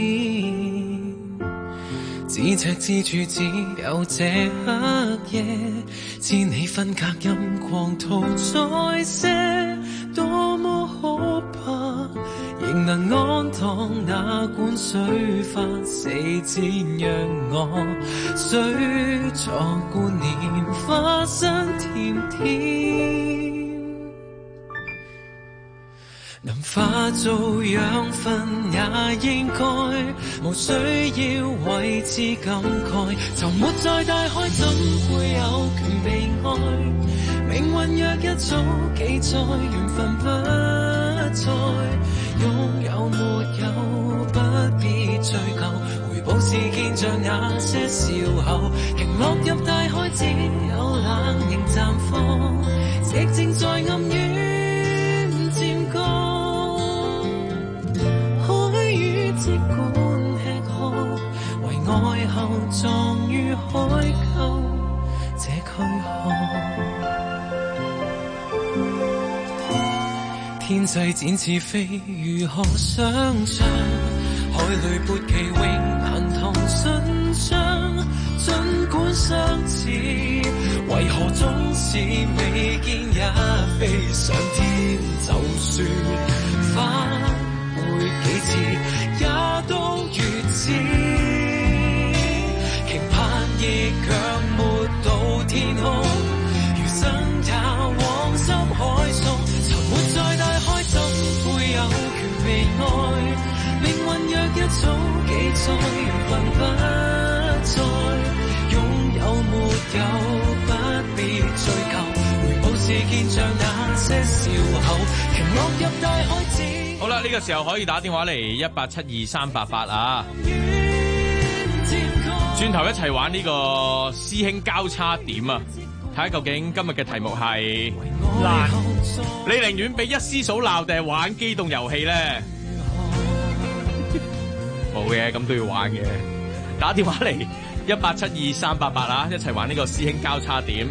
咫尺之處只有這黑夜，千里分隔任狂徒再些，多麼可怕， 仍能安躺那管水花四濺，讓我水坐觀念花香甜甜，能化做養分也應該，無需要為之感慨。沉沒在大海，怎會有權被愛？命運若一早記載，緣分不再，擁有沒有不必追究，回報是見着那些笑後，鯨落入大海，只有冷凝綻放，亦正在暗淵漸降。海魚即管吃喝，為愛後葬於海溝這軀殼。天際展翅飛，如何想象？海裏撥旗永難同信章，儘管相似，為何總是未見也飛上天？就算返回幾次，也都如此。期盼亦卻沒到天空，餘生也往深海送。沉沒在大海，怎會有權被愛？命運若一早記載，緣分不再，擁有沒有不必追求，回報是見着那些笑後，鯨落入大海只。 好啦，呢個時候可以打電話嚟1872388啊！轉頭一齊玩呢個師兄交叉點啊！睇下究竟今日嘅題目係難，你寧願俾一師嫂鬧定係玩機動遊戲咧？冇嘅，咁都要玩嘅。打電話嚟1872388啊，一齊玩呢個師兄交叉點。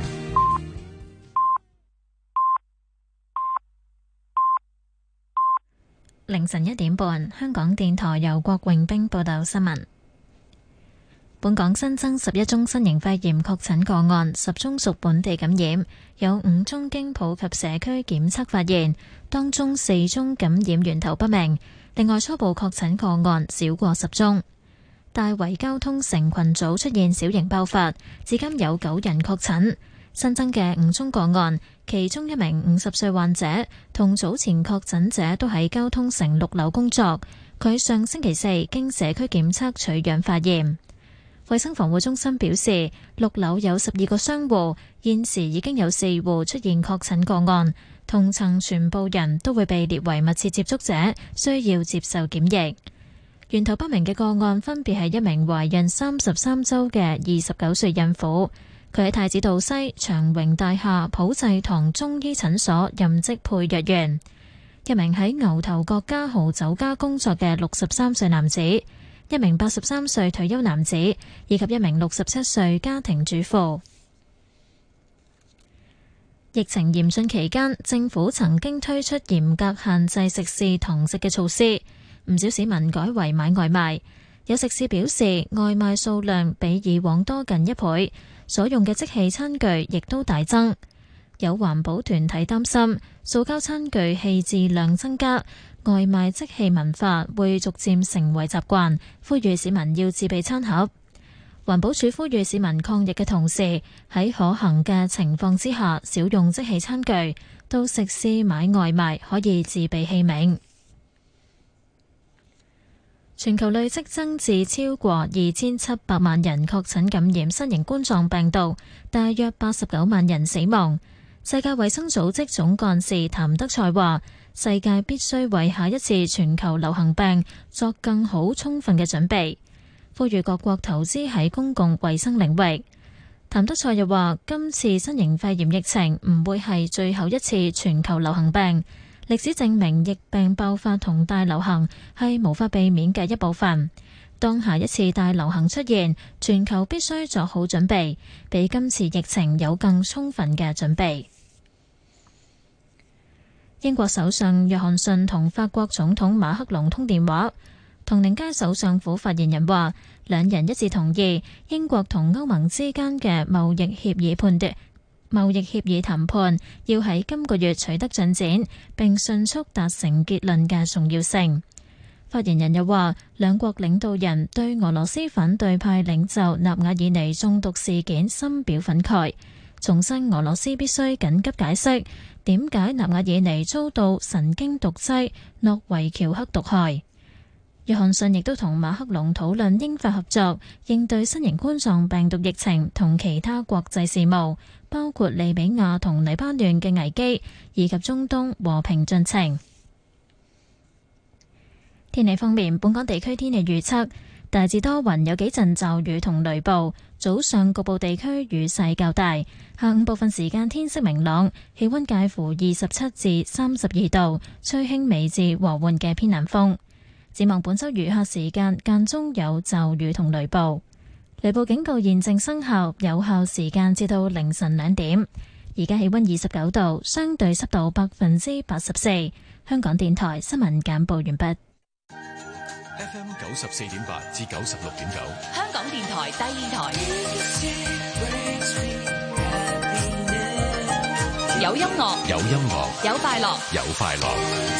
凌晨1點半，香港電台由郭榮兵報道新聞。本港新增11宗新型肺炎確診個案，10宗屬本地感染，有5宗經普及社區檢測發現，當中4宗感染源頭不明。另外初步確診個案少過10宗。大圍交通城群組出現小型爆發，至今有9人確診。新增嘅5宗個案，其中一名50歲患者同早前確診者都喺交通城6樓工作，佢上星期4經社區檢測取樣化驗。衛生防護中心表示，6樓有12個商戶，現時已經有4戶出現確診個案，同層全部人都會被列為密切接觸者，需要接受檢疫。源頭不明嘅個案分別係一名懷孕33週嘅29歲孕婦，佢喺太子道西長榮大廈普濟堂中醫診所任職配藥員；一名喺牛頭角嘉豪酒家工作嘅63歲男子；一名83歲退休男子，以及一名67歲家庭主婦。疫情嚴峻期間，政府曾經推出嚴格限制食肆堂食嘅措施，唔少市民改為買外賣。有食肆表示，外賣數量比以往多近1倍，所用嘅即棄餐具亦都大增。有環保團體擔心，塑膠餐具棄置量增加，外賣即棄文化會逐漸成為習慣，呼籲市民要自備餐盒。環保署呼籲市民抗疫嘅同時，喺可行嘅情況之下，少用即棄餐具，到食肆買外賣可以自備器皿。全球累積增至超過2700萬人確診感染新型冠狀病毒，大約89萬人死亡。世界衛生組織總幹事譚德塞話，世界必須為下一次全球流行病作更好充分嘅準備，呼籲各國投資喺公共衛生領域。譚德塞又話，今次新型肺炎疫情唔會係最後一次全球流行病，歷史證明疫病爆發同大流行係無法避免嘅一部分。當下一次大流行出現，全球必須做好準備，比今次疫情有更充分嘅準備。英國首相約翰遜同法國總統馬克龍通電話。唐寧街首相府發言人話，兩人一致同意英國同歐盟之間嘅貿易協議判斷貿易協議談判要喺今個月取得進展並迅速達成結論嘅重要性。發言人又話，兩國領導人對俄羅斯反對派領袖納瓦爾尼中毒事件深表憤慨，重申俄羅斯必須緊急解釋點解納瓦爾尼遭到神經毒劑諾維喬克毒害。約翰遜亦都同馬克龍討論英法合作應對新型冠狀病毒疫情同其他國際事務，包括利比亞同黎巴嫩嘅危機以及中東和平進程。天氣方面，本港地區天氣預測大致多雲，有幾陣驟雨同雷暴，早上局部地區雨勢較大，下午部分時間天色明朗，氣溫介乎27至32度，吹輕微至和緩嘅偏南風。展望本周餘下時間間中有驟雨同雷暴，雷暴警告現正生效，有效時間至到凌晨2點。而家氣溫29度，相對濕度84%。香港電台新聞簡報完畢。 FM 94.8至96.9， 香港電台第二台，有音樂， 有音樂， 有快樂， 有快樂。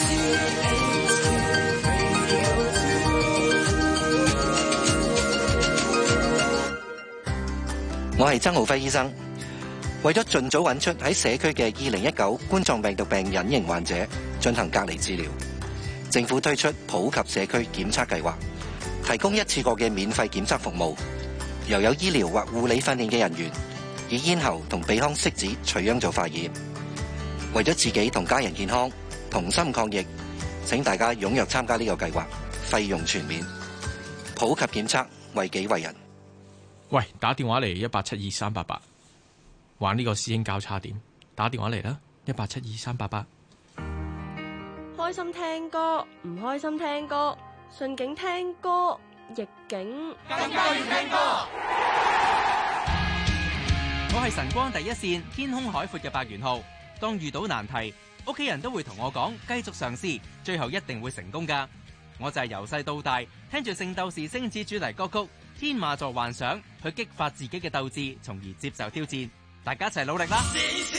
我係曾浩輝醫生，為咗盡早揾出喺社區嘅2019冠狀病毒病隱形患者進行隔離治療，政府推出普及社區檢測計劃，提供一次過嘅免費檢測服務，由有醫療或護理訓練嘅人員以咽喉同鼻腔拭子取樣做化驗。為咗自己同家人健康，同心抗疫，請大家踴躍參加呢個計劃，費用全免。普及檢測，為己為人。 喂，打電話嚟1872388，玩呢個師兄交叉點，打電話嚟啦，1872388。 開心聽歌，唔開心聽歌，順境聽歌，逆境更加要聽歌。 我係晨光第一線，天空海闊嘅白元浩。當遇到難題，屋企人都會同我講，繼續嘗試，最後一定會成功㗎。我就係由細到大聽住《聖鬥士星矢》主題歌曲《天馬座幻想》，去激發自己嘅鬥志，從而接受挑戰。大家一齊努力啦！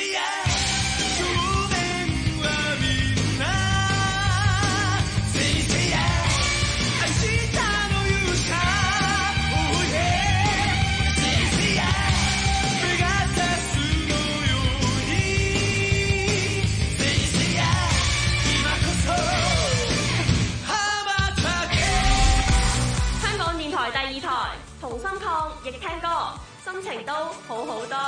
同心抗疫聽歌，心情都好好多。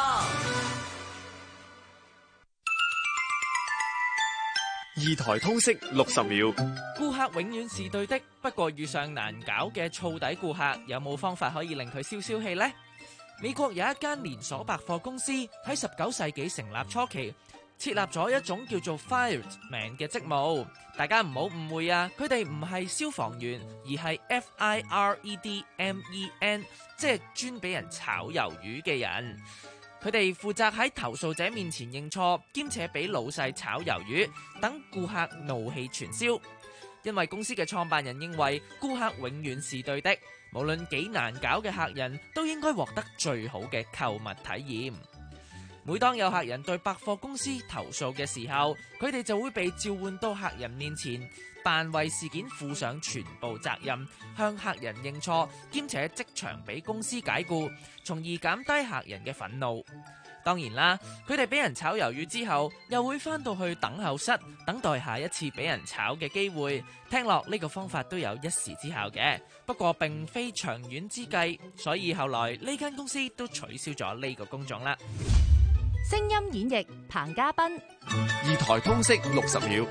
二台通識60秒。 顧客永遠是對的，不過遇上難搞嘅燥底顧客，有冇方法可以令佢消消氣呢？美國有一間連鎖百貨公司喺19世紀成立初期，設立咗一種叫做 Fireman 嘅職務。大家唔好誤會啊，佢哋唔係消防員，而係 FIREDMEN， 即係專俾人炒魷魚嘅人。佢哋負責喺投訴者面前認錯，兼且俾老細炒魷魚，等顧客怒氣全消。因為公司嘅創辦人認為顧客永遠是對的，無論幾難搞嘅客人都應該獲得最好嘅購物體驗。每當有客人對百貨公司投訴嘅時候，佢哋就會被召喚到客人面前，扮為事件負上全部責任，向客人認錯，兼且即場俾公司解僱，從而減低客人嘅憤怒。當然啦，佢哋俾人炒魷魚之後，又會返到去等候室，等待下一次俾人炒嘅機會。聽落呢個方法都有一時之效嘅，不過並非長遠之計，所以後來呢間公司都取消咗呢個工種啦。 聲音演繹彭嘉賓。 二台通識60秒。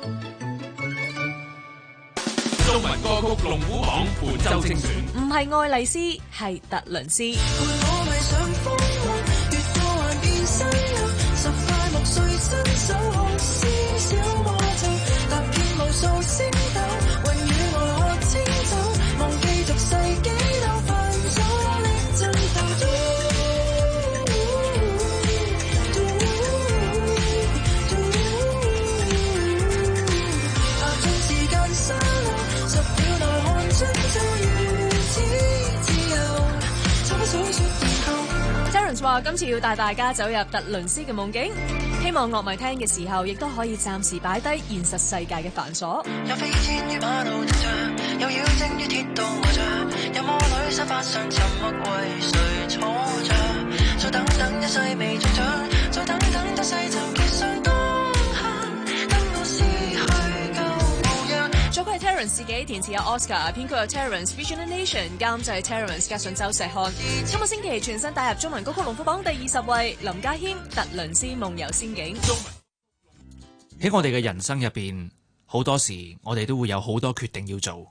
中文歌曲龍虎榜本周精選， 唔係愛麗絲，係特倫斯。 話今次要帶大家走入特倫斯嘅夢境，希望樂迷聽嘅時候，亦都可以暫時擺低現實世界嘅繁瑣。 有飛天於馬路着，有妖精於鐵道卧着，有魔女沙發上沉默為誰坐着？再等等一世未中獎，再等等一世就結上當刻，等我失去舊模樣。 作曲係 Terence 自己，填詞有 Oscar， 編曲有 Terence，Vision Nation 監製 Terence， 加上周石漢。今個星期全新帶入中文歌曲龍虎榜第20位，林家謙《特倫斯夢遊仙境》。 喺我哋嘅人生入邊，好多時我哋都會有好多決定要做，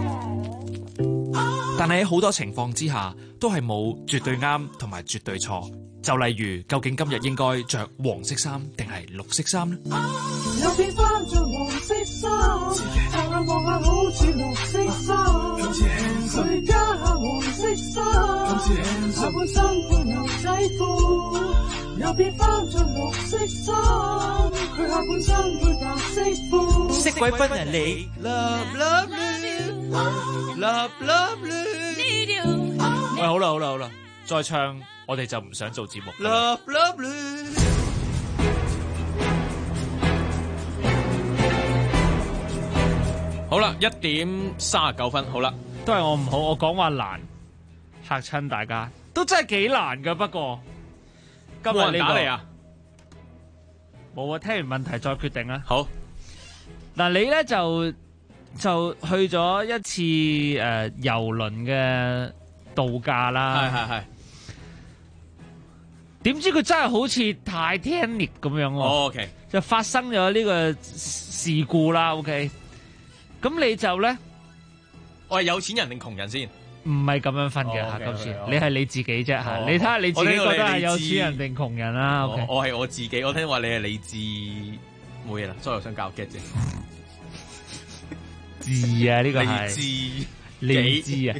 但係喺好多情況之下，都係冇絕對啱同埋絕對錯。就例如，究竟今日應該着黃色衫定係綠色衫呢？ 有變翻着黃色衫，驟眼望下好似綠色衫，佢加下黃色衫，下半身配牛仔褲。又變翻着綠色衫，佢下半身配白色褲。 色鬼分人你 ，love love you，love love you。 喂，好啦，再唱我哋就唔想做節目。 Love love you。 好啦，1:39，好啦， 都係我唔好，我講話難嚇親大家，都真係幾難噶。不過今日冇人打你啊？ 冇啊，聽完問題再決定啊。 好， 嗱，你咧就去咗一次遊輪嘅度假啦。係。點知佢真係好似 Titanic 咁樣喎。 OK， 就發生咗呢個事故啦。OK， 咁你就咧， 我係有錢人定窮人先？ 唔係咁樣分嘅嚇，今次你係你自己啫嚇，你睇下你自己覺得係有錢人定窮人啦。OK， 我係我自己，我聽話你係理智，冇嘢啦，所以我想教 get 啫。 智啊，呢個係理智啊，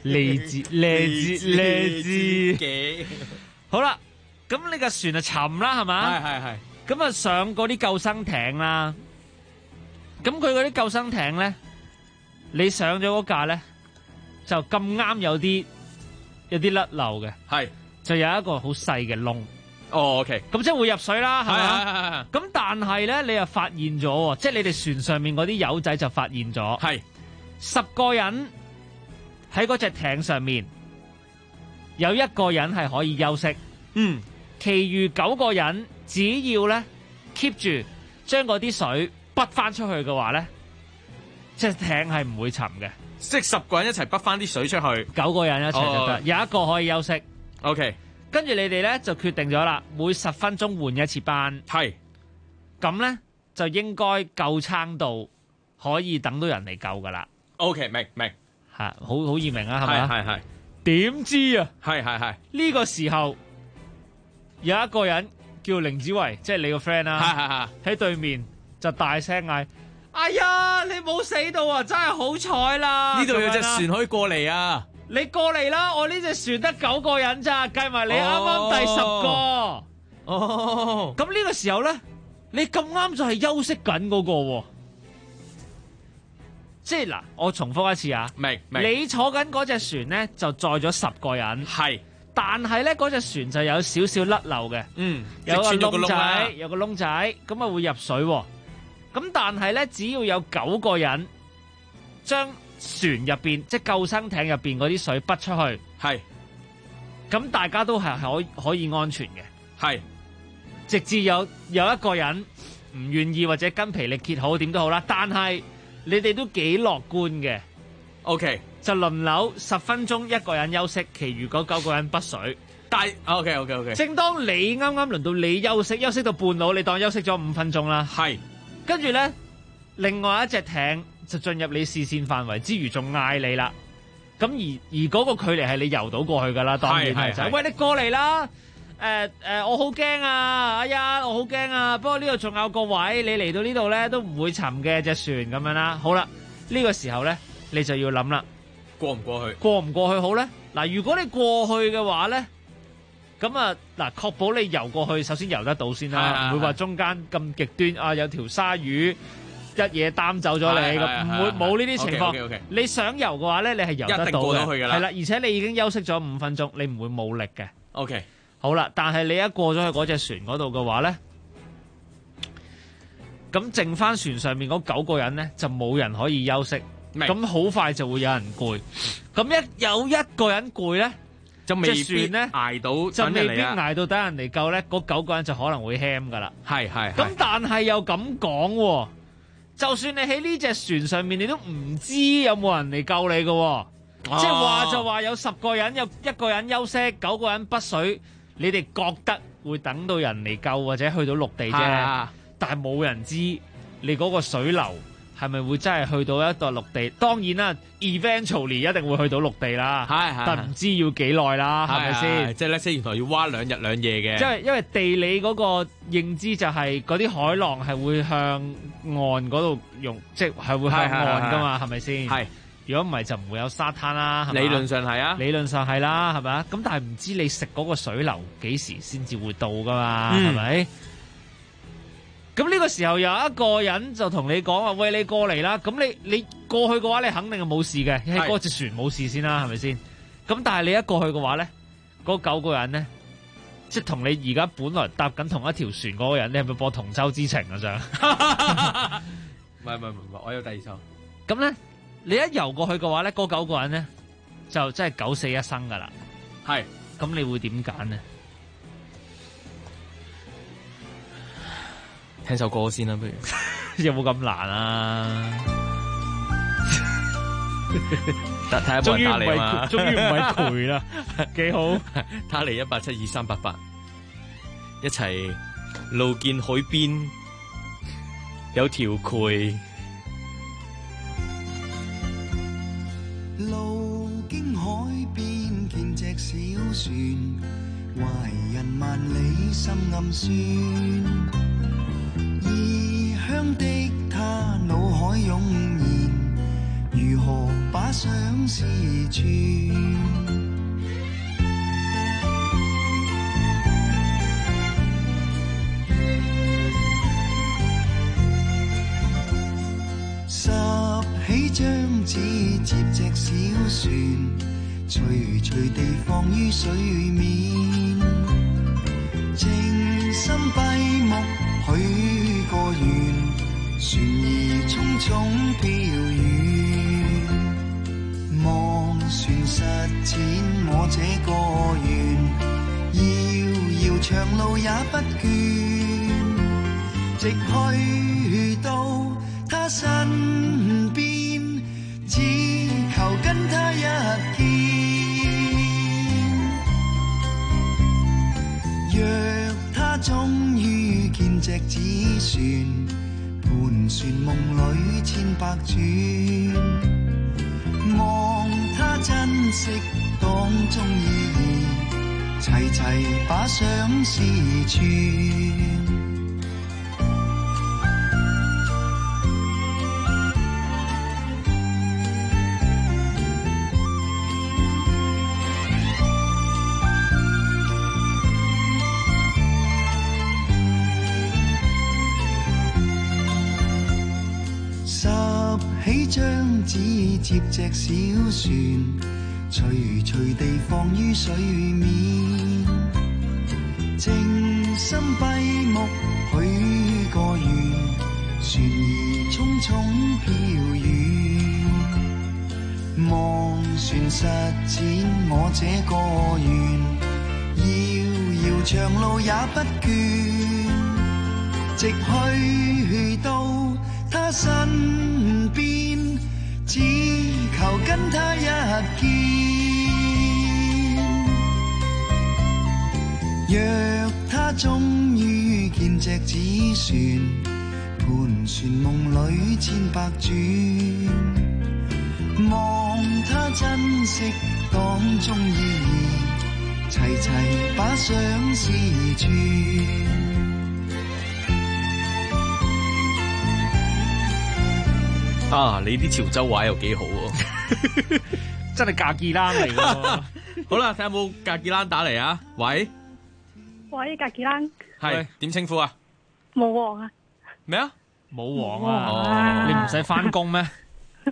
理智。好啦。咁呢個船就沉啦，係嘛？ 係。 咁啊上嗰啲救生艇啦，咁佢嗰啲救生艇咧，你上咗嗰架咧，就咁啱有啲甩漏嘅， 係就有一個好細嘅窿。 哦 ，OK， 咁即係會入水啦，係嘛？ 咁但係咧，你又發現咗，即係你哋船上面嗰啲友仔就發現咗， 係 10個人喺嗰隻艇上面，有1個人係可以休息。其餘9個人只要咧 keep 住將嗰啲水滗翻出去嘅話咧，隻艇係唔會沉嘅。 即係10個人一齊滗翻啲水出去 ，9個人一齊就得，有1個可以休息。 OK， 跟住你哋咧就決定咗啦，每10分鐘換一次班。 係， 咁咧就應該夠撐到可以等到人嚟救噶啦。 OK， 明嚇，好易明啊，係咪？ 係。 點知啊？ 係。 呢個時候。有1個人叫凌子維，即係你個 friend 啦，喺對面就大聲嗌：哎呀，你冇死到啊！真係好彩啦！ 呢度有隻船可以過嚟啊！ 你過嚟啦！我呢隻船得9個人咋，計埋你啱啱第10個。 哦， 咁呢個時候咧，你咁啱就係休息緊嗰個，即係嗱，我重複一次啊， 明， 你坐緊嗰隻船咧就載咗10個人， 係。 但係咧，嗰隻船就有少少甩漏嘅，有個窿仔，有個窿仔，咁啊會入水。咁但係咧，只要有9個人將船入邊，即係救生艇入邊嗰啲水滗出去， 係， 咁大家都係可以安全嘅， 係。 直至有1個人唔願意或者筋疲力竭好點都好啦，但係你哋都幾樂觀嘅。 OK。 就輪流10分鐘1個人休息，其餘嗰9個人滗水。 但係 OK。 正當你啱啱輪到你休息到半路，你當休息咗5分鐘啦。 係。跟住咧，另外一隻艇就進入你視線範圍之餘，仲嗌你啦。咁而嗰個距離係你游到過去噶啦，當然係就係喂，你過嚟啦。我好驚啊！哎呀，我好驚啊！不過呢度仲有個位，你嚟到呢度咧都唔會沉嘅隻船咁樣啦。好啦，呢個時候咧你就要諗啦。 過唔過去？ 過唔過去好咧？嗱，如果你過去嘅話咧，咁啊嗱，確保你游過去，首先游得到先啦，唔會話中間咁極端啊，有條鯊魚一嘢擔走咗你，唔會冇呢啲情況。 Okay. 你想游嘅話咧，你係游得到嘅， 一定過到去㗎啦。 係啦，而且你已經休息咗5分鐘，你唔會冇力嘅。 OK， 好啦，但係你一過咗去嗰隻船嗰度嘅話咧，咁剩翻船上面嗰9個人咧就冇人可以休息，咁好快就會有人攰。咁有一個人攰咧， 就未必隻船咧捱到， 就未必捱到等人嚟救咧，嗰9個人就可能會 ham 噶啦。 係。 咁但係又咁講喎，就算你喺呢隻船上面，你都唔知有冇人嚟救你嘅。即係話就話有10個人，有1個人休息，9個人不水，你哋覺得會等到人嚟救或者去到陸地啫，但係冇人知你嗰個水流係咪會真係去到一個陸地。當然啦 ，eventually 一定會去到陸地啦，但唔知要幾耐啦，係咪先？ 即係咧，原來要挖2日2夜嘅。 因為地理嗰個認知就係嗰啲海浪係會向岸嗰度用，即係會向岸噶嘛，係咪先？係。如果唔係就唔會有沙灘啦， 理論上係啊， 理論上係啦，係咪啊？咁但係唔知你食嗰個水流幾時先至會到噶嘛，係咪？咁呢個時候有一個人就同你講話，喂，你過嚟啦！咁你過去嘅話，你肯定係冇事嘅，喺嗰隻船冇事先啦，係咪先？咁但係你一過去嘅話咧，嗰9個人咧，即係同你而家本來搭緊同一條船嗰個人，你係咪播同舟之情啊？想？ 唔係，我有第二首。 咁咧？你一游過去嘅話咧，嗰9個人咧就真係九死一生噶啦。 係， 咁你會點揀呢？ 聽首歌先啦，不如有冇咁難啊？ 睇下有冇人打你嘛？ 終於唔係攰啦，幾好。 打嚟1872388，一齊路見海邊有條渠。 路經海邊見隻小船，懷人萬里心暗酸。異鄉的他腦海湧現，如何把相思串？拾起張紙接隻小船，隨隨地放於水面，靜心閉目許個願，船兒匆匆飄遠，望船實踐我這個願，遙遙長路也不倦，直去到他身邊，只求跟他一見。若他終於見隻紙船，盤旋夢裏千百轉，望他珍惜當中意義，齊齊把相思串。起張紙接隻小船，隨隨地放於水面，靜心閉目許個願，船兒匆匆飄遠，望船實踐我這個願，遙遙長路也不倦，直去到他身邊，只求跟他一見。若他終於見隻紙船，盤旋夢裏千百轉，望他珍惜當中意義，齊齊把相思串。 啊！你啲潮州話又幾好喎， 真係格傑蘭嚟喎。 好啦，睇下有冇格傑蘭打嚟啊！喂， 格傑蘭係點稱呼啊？ 冇王啊？ 咩啊？ 冇王啊？你唔使翻工咩？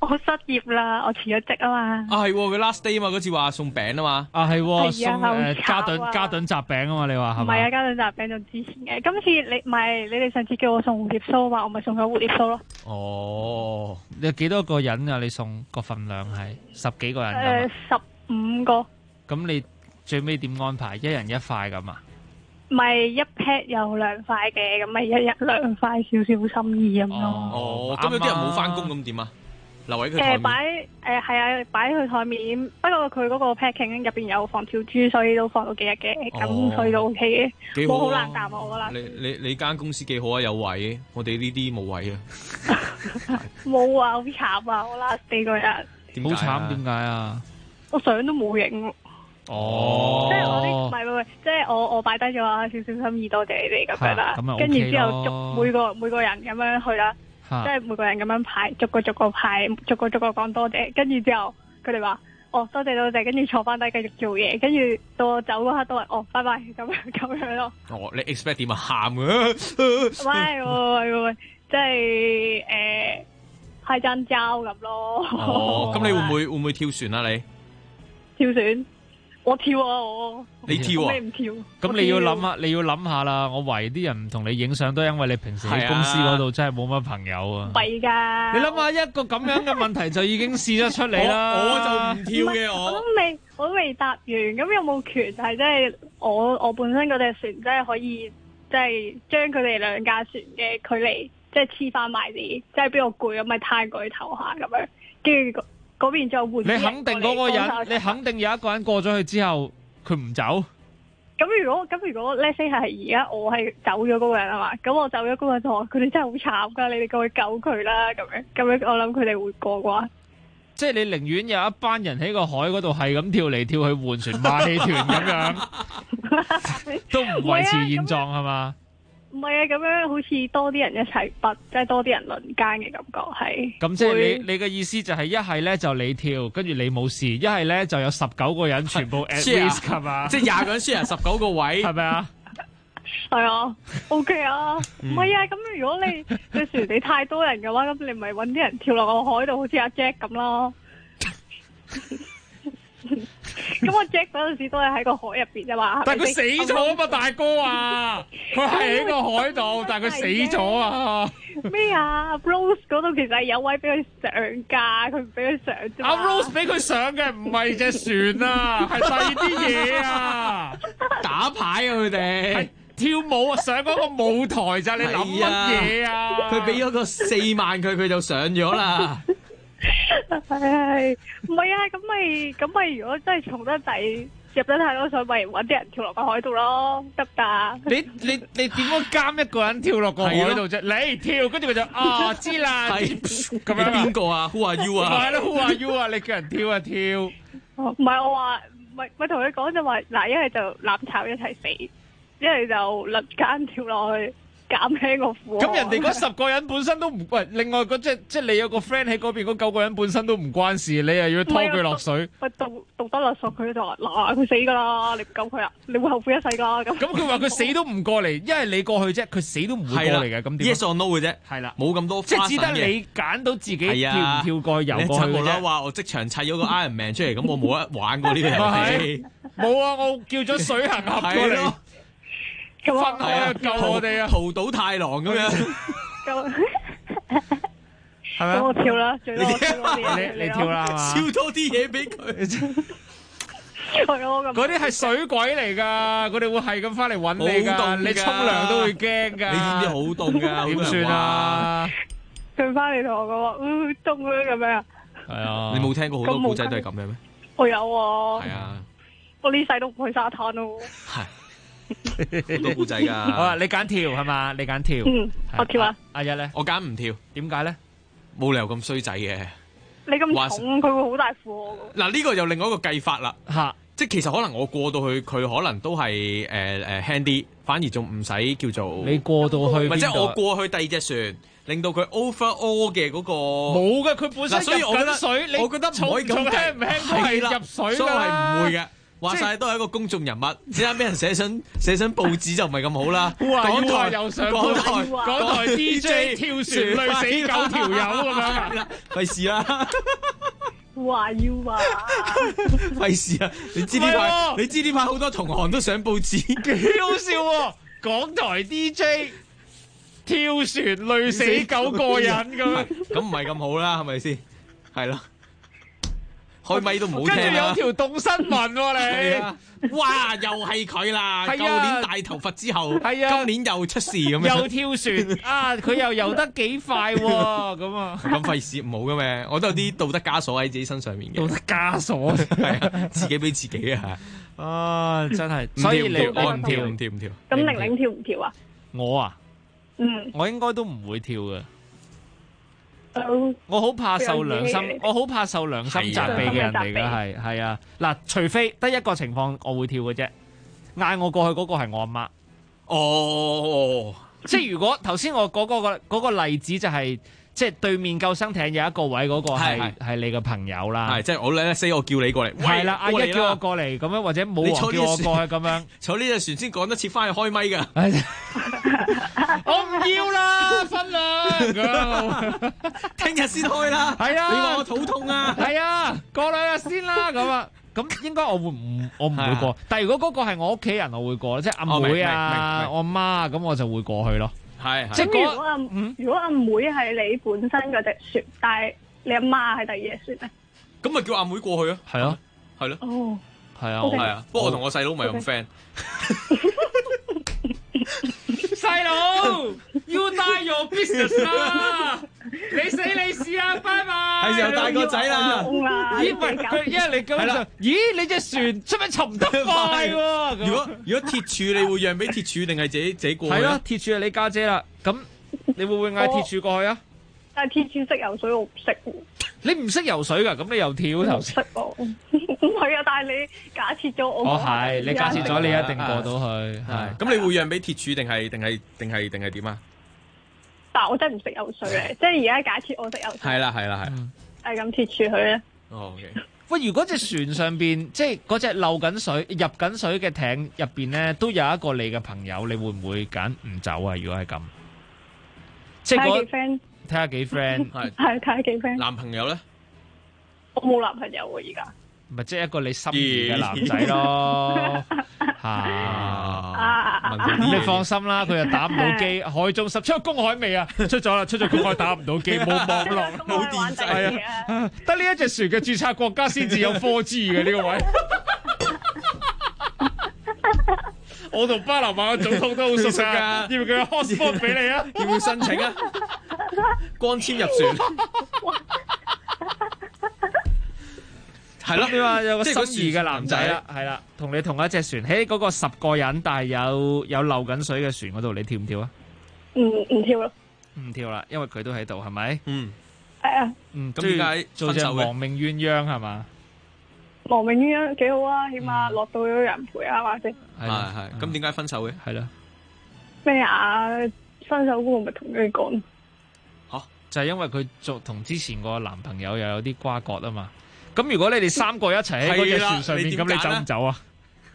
我失業啦，我辭咗職啊嘛。 啊係，佢 last day 嘛，嗰次話送餅啊嘛。 啊係， 係啊送好嘉慘啊頓雜餅啊嘛，你話係咪？ 唔係啊，嘉頓雜餅仲之前嘅。今次你哋上次叫我送蝴蝶酥嘛，我咪送咗蝴蝶酥咯。 哦，你有幾多個人啊？你送個份量係10幾個人㗎嘛？ 15個。 咁你最尾點安排？一人一塊咁啊？ 咪一 pack 有2塊嘅，咁咪一日2塊，少少心意咁咯。 哦，咁有啲人冇翻工咁點啊？留喺佢台面。 係啊，擺喺佢台面。不過佢嗰個 packing 入邊有防條豬，所以都放到幾日嘅，咁所以都 OK 嘅。 幾好啊！ 冇好難答我啦。 你間公司幾好啊？有位，我哋呢啲冇位啊。 冇啊，好慘啊！我 last day 嗰日。 好慘，點解啊？ 我相都冇影。 哦， 即係我啲唔係，即係我擺低咗少少心意，多謝你哋咁樣啦。跟住之後逐每個人咁樣去啦，即係每個人咁樣排，逐個排，逐個講多謝。跟住之後佢哋話多謝，跟住坐翻低繼續做嘢。跟住到我走嗰刻都係拜拜咁樣咯。 哦，你 expect 點啊？喊嘅？ 喂，即係派爭交咁咯。 哦，咁你會唔會跳船啊？你跳船？我跳啊！我你跳啊？ 你唔跳？ 咁你要諗下啦。我懷疑啲人唔同你影相，都因為你平時喺公司嗰度真係冇乜朋友啊。 弊㗎！ 你諗下一個咁樣嘅問題就已經試咗出嚟啦。 我就唔跳嘅我都未答完。咁有冇權係即係我本身嗰隻船，即係可以即係將佢哋2架船嘅距離即係黐翻埋啲，即係邊個攰咁咪攤過去頭下咁樣，跟住嗰邊再換。 你肯定嗰個人，你肯定有一個人過咗去之後，佢唔走。 咁如果 let's say 係而家我係走咗嗰個人啊嘛，咁我走咗嗰個人就話佢哋真係好慘噶，你哋過去救佢啦咁樣我諗佢哋會過啩。 即係你寧願有一班人喺個海嗰度係咁跳嚟跳去換船馬戲團咁樣，都唔維持現狀係嘛？ 唔係啊，咁樣好似多啲人一齊拔，即係多啲人輪奸嘅感覺係。 咁即係你嘅意思就係一係咧就你跳，跟住你冇事；一係咧就有19個人全部 at risk 係嘛？ 即係20個人 share 19個位， 係咪啊？ 係啊 ，OK 啊，唔係啊，咁如果你隻船你太多人嘅話，咁你咪搵啲人跳落個海度，好似阿 Jack 咁咯。咁我 Jack 嗰陣時都係喺個海入邊啫嘛。 但係佢死咗啊嘛，大哥啊！佢係喺個海度，但係佢死咗啊！ 咩啊 ？Rose 嗰度其實係有位俾佢上㗎，佢唔俾佢上啫。 阿 Rose 俾佢上嘅唔係隻船啊，係第二啲嘢啊！ 打牌啊，佢哋係跳舞啊，上嗰個舞台咋？你諗乜嘢啊？ 佢俾咗個4萬佢就上咗啦。 係唔係啊？咁咪如果真係重得滯，入得太多水，咪搵啲人跳落個海度咯，得唔得？ 你點樣監一個人跳落個海度啫？你跳，跟住佢就知啦，咁樣邊個啊 ？Who are you 啊？ 係咯 ，Who are you 啊？你叫人跳啊跳。 唔係我話，咪同佢講就話，嗱，一係就攬炒一齊死，一係就輪奸跳落去。減輕個負荷。 咁人哋嗰10個人本身都唔喂，另外嗰即係你有個 friend 喺嗰邊，嗰9個人本身都唔關事，你又要拖佢落水。 喂，道德勒索佢就話嗱，佢死噶啦，你唔救佢啊，你會後悔一世噶。咁佢話佢死都唔過嚟，因為你過去啫，佢死都唔會過嚟嘅。咁點 ？Yes or no 嘅啫， 係啦， 冇咁多。 即係只得你揀到自己跳唔跳過去游過去嘅啫。 啦話我即場砌咗個 Iron Man 出嚟，咁我冇得玩過呢個遊戲。 冇啊，我叫咗水行俠過嚟。分開救我哋啊！ 屠島太郎咁樣， 係咪？ 咁我跳啦，最多跳多啲嘢。 你跳啦， 燒多啲嘢俾佢。 嗰啲係水鬼嚟噶，佢哋會係咁翻嚟揾你噶，你沖涼都會驚噶。 你知唔知好凍噶？ 點算啊？ 佢翻嚟同我講話，凍啊咁樣。 係啊， 你冇聽過好多古仔都係咁嘅咩？ 我有啊。 係啊， 我呢世都唔去沙灘咯。 係。好多故仔噶， 好啊！你揀跳係嘛？你揀跳， 我跳啊！ 阿一咧， 我揀唔跳， 點解咧？ 冇理由咁衰仔嘅。 你咁重，佢會好大負荷噶。 嗱，呢個又另外一個計法啦。 吓， 即係其實可能我過到去，佢可能都係輕啲，反而仲唔使叫做你過到去， 或者我過去第二隻船，令到佢 overall 嘅嗰個冇嘅，佢本身所以我覺得水， 我覺得唔可以咁輕唔輕都係入水啦， 所以係唔會嘅。 話晒都係一個公眾人物，一陣俾人寫上報紙就唔係咁好啦。 港台又上港台 DJ 跳船累死9條友咁樣， 費事啦。 話要話， 費事啊！你知呢排好多同行都上報紙， 幾好笑喎！港台 DJ 跳船累死9個人咁， 咁唔係咁好啦，係咪先？係咯，開咪都唔好聽啦。 跟住有條動新聞喎，你哇，又係佢啦！舊年大頭佛之後，今年又出事咁樣， 又跳船啊！佢又游得幾快喎，咁啊！ 咁費事唔好嘅咩？我都有啲道德枷鎖喺自己身上面嘅。 道德枷鎖係啊，自己俾自己啊！ 啊，真係，所以你我唔跳。 咁玲玲跳唔跳啊？ 我啊，我應該都唔會跳嘅。我好怕受良心，我好怕受良心責備嘅人嚟嘅，係啊。嗱，除非得一個情況我會跳嘅啫，嗌我過去嗰個係我阿媽。 哦， 即係如果頭先我嗰個例子就係。即係對面救生艇有一個位嗰個係你嘅朋友啦， 係即係我咧 say 我叫你過嚟， 係啦，阿一叫我過嚟咁樣，或者冇王叫我過去咁樣， 坐呢隻船先趕得切翻去開咪㗎。 我唔要啦，分啦， 聽日先開啦。 係啊， 你話我肚痛啊？ 係啊，過2日先啦咁啊。咁應該我唔會過，但係如果嗰個係我屋企人，我會過，即係阿妹啊、我阿媽啊，咁我就會過去咯。 係， 即係如果阿妹係你本身嗰隻船，但係你阿媽係第二隻船咧， 咁咪叫阿妹過去啊？係啊，係咯。 哦， 係啊， 係啊。不過我同我細佬唔係咁 friend。 細佬 ，You die your business 啦！你死你事啊！拜拜。 係時候帶個仔啦。 咦？喂，因為你咁樣，咦？你隻船出名沉得快喎。 如果鐵柱，你會讓俾鐵柱定係自己過去？ 係咯，鐵柱係你家姐啦。咁你會唔會嗌鐵柱過去啊？ 但係鐵柱識游水，我唔識。 你唔識游水㗎？咁你又跳頭先？ 識喎，唔係啊！但係你假設咗我， 係你假設咗，你一定過到去。係咁，你會讓俾鐵柱定係點啊？ 但係我真係唔識游水咧，即係而家假設我識游水。 係啦。 係咁鐵柱佢咧。 OK。 喂，如果隻船上邊即係嗰隻漏緊水、入緊水嘅艇入邊咧，都有一個你嘅朋友，你會唔會揀唔走啊？如果係咁，即係睇下幾 friend， 係睇下幾 friend。 男朋友咧？ 我冇男朋友喎，而家。 咪即係一個你心儀嘅男仔咯，你放心啦，佢又打唔到機。海中10出公海未啊？出咗啦，出咗公海打唔到機，冇網絡，冇電掣啊！得呢一隻船嘅註冊國家先至有 4G 嘅呢個位。我同巴拿馬嘅總統都好熟㗎，要唔要佢 hotspot 俾你啊？ 要唔要申請啊？光纖入船。係咯，你話有個心儀嘅男仔啦，係啦，同你同一隻船，喺嗰個10個人，但係有漏緊水嘅船嗰度，你跳唔跳啊？ 唔跳咯， 唔跳啦，因為佢都喺度，係咪？ 係啊。 咁點解做隻亡命鴛鴦係嘛？ 亡命鴛鴦幾好啊，起碼落到有人陪啊，或者係。咁點解分手嘅？係啦。 咩啊？分手嗰個咪同佢講。 吓，就係因為佢同之前個男朋友又有啲瓜葛啊嘛。咁如果你哋3個一齊喺嗰隻船上面，咁你走唔走啊？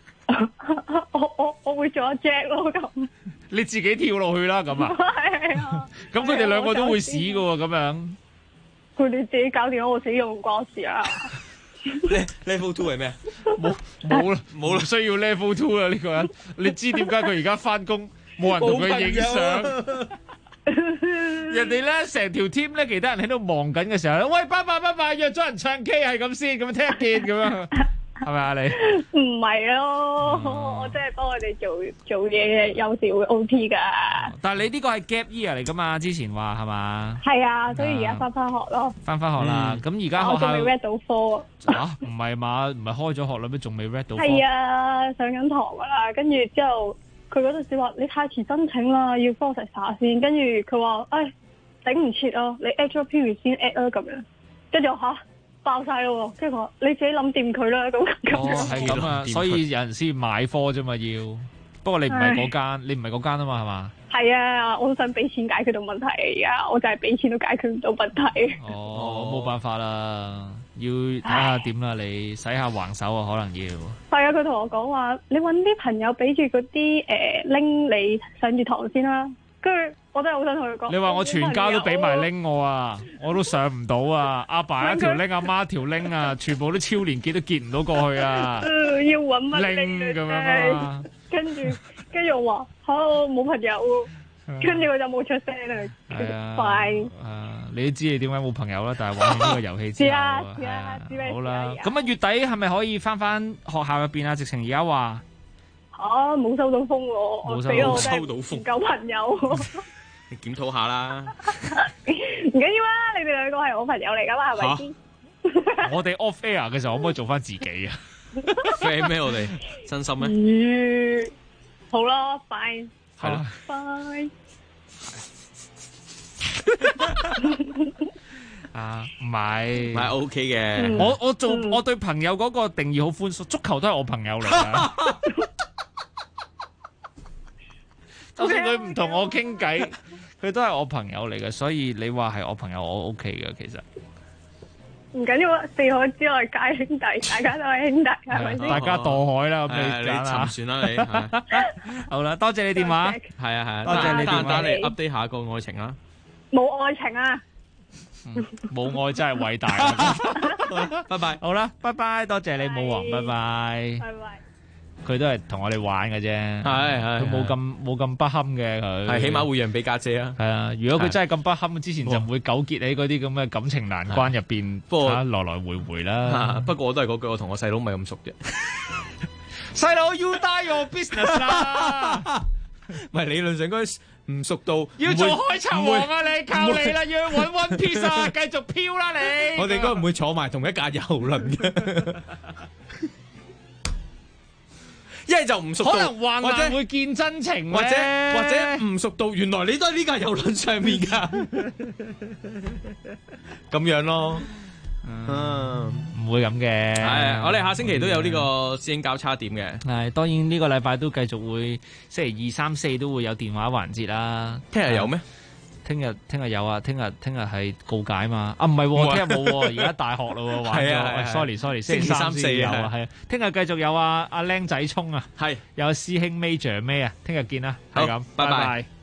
我會做一隻咯，咁。 你自己跳落去啦，咁啊？ 係啊。咁佢哋2個都會死噶喎，咁樣。 佢哋自己搞掂，我死又唔關事啊。 Level 2係咩？ 冇啦，唔需要 Level 2啦，呢個人。你知點解佢而家翻工冇人同佢影相？人哋咧成條 team 咧，其他人喺度忙緊嘅時候咧，喂，拜拜，約咗人唱 K 係咁先，咁聽見咁樣，係咪啊你？ 唔係咯，我真係幫佢哋做嘢，有時會 OT 噶。 但係你呢個係 gap year 嚟噶嘛？之前話係嘛？ 係啊，所以而家翻學咯。翻學啦，咁而家學校我仲未 read 到科。 吓，唔係嘛？唔係開咗學啦咩？仲未 read 到科？ 係啊，上緊堂噶啦，跟住之後。佢嗰陣時話你太遲申請啦，要科實查先。跟住佢話，頂唔切啊，你 at 咗 period 先 at 啊咁樣。跟住我爆晒咯，跟住佢話你自己諗掂佢啦咁。 係咁啊，所以有人先買科啫嘛要。不過你唔係嗰間，你唔係嗰間啊嘛係嘛？ 係啊，我都想俾錢解決到問題，而家我就係俾錢都解決唔到問題。 冇辦法啦。 要睇下點啦，你洗下橫手啊，可能要。 係啊，佢同我講話，你搵啲朋友俾住嗰啲拎你上住堂先啦。跟住我真係好想同佢講。 你話我全家都俾埋拎我啊，我都上唔到啊！阿爸一條拎，阿媽一條拎啊，全部都超連結都結唔到過去啊！ 要搵乜拎咁樣啊？ 跟住我話我冇朋友，跟住佢就冇出聲啦。 係啊， 快！ 你都知你點解冇朋友啦，但係玩完呢個遊戲之後，好啦。咁啊，月底係咪可以翻學校入邊啊？直情而家話冇收到風喎， 冇收到風， 唔夠朋友。 你檢討下啦。 唔緊要啦，你哋兩個係我朋友嚟噶嘛，係咪先？ 我哋 off air 嘅時候可唔可以做翻自己啊 ？friend 咩？我哋真心咩？ 好啦，拜。 係咯， 拜。 唔係 OK 嘅。 我對朋友嗰個定義好寬鬆，足球都係我朋友嚟噶。就算佢唔同我傾偈，佢都係我朋友嚟嘅，所以你話係我朋友，我 OK 嘅。其實唔緊要，四海之內皆兄弟，大家都係兄弟，係咪先？ 大家墮海啦，咁你沉船啦，你好啦，多謝你電話， 係啊， 多謝你電話， 你 update 下一個愛情啦。 冇愛情啊！ 冇愛真係偉大。 拜拜， 好啦，拜拜，多謝你，武王，拜拜， 拜拜。 佢都係同我哋玩嘅啫， 係佢冇咁不堪嘅佢， 係起碼會讓俾家姐啊。 係啊，如果佢真係咁不堪，之前就唔會糾結喺嗰啲咁嘅感情難關入邊，不過來來回回啦。 不過我都係嗰句，我同我細佬唔係咁熟啫。 細佬 ，you die your business 啦。 唔係理論上應該唔熟到要做開賊王啊！你靠你啦，要揾 One Piece 啊，繼續飄啦你。 我哋應該唔會坐埋同一架遊輪嘅。一係就唔熟到， 可能患難會見真情， 或者唔熟到，原來你都喺呢架遊輪上面噶，咁樣咯， 唔會咁嘅。 係，我哋下星期都有呢個師兄交叉點嘅。 係，當然呢個禮拜都繼續會星期2、3、4都會有電話環節啦。 聽日有咩？ 聽日有啊，聽日係告解嘛？唔係，聽日冇，而家大學咯，玩咗。sorry，星期3、4有啊，係啊。聽日繼續有阿僆仔聰啊，係有師兄 Major 咩啊？聽日見啦，係咁，拜拜。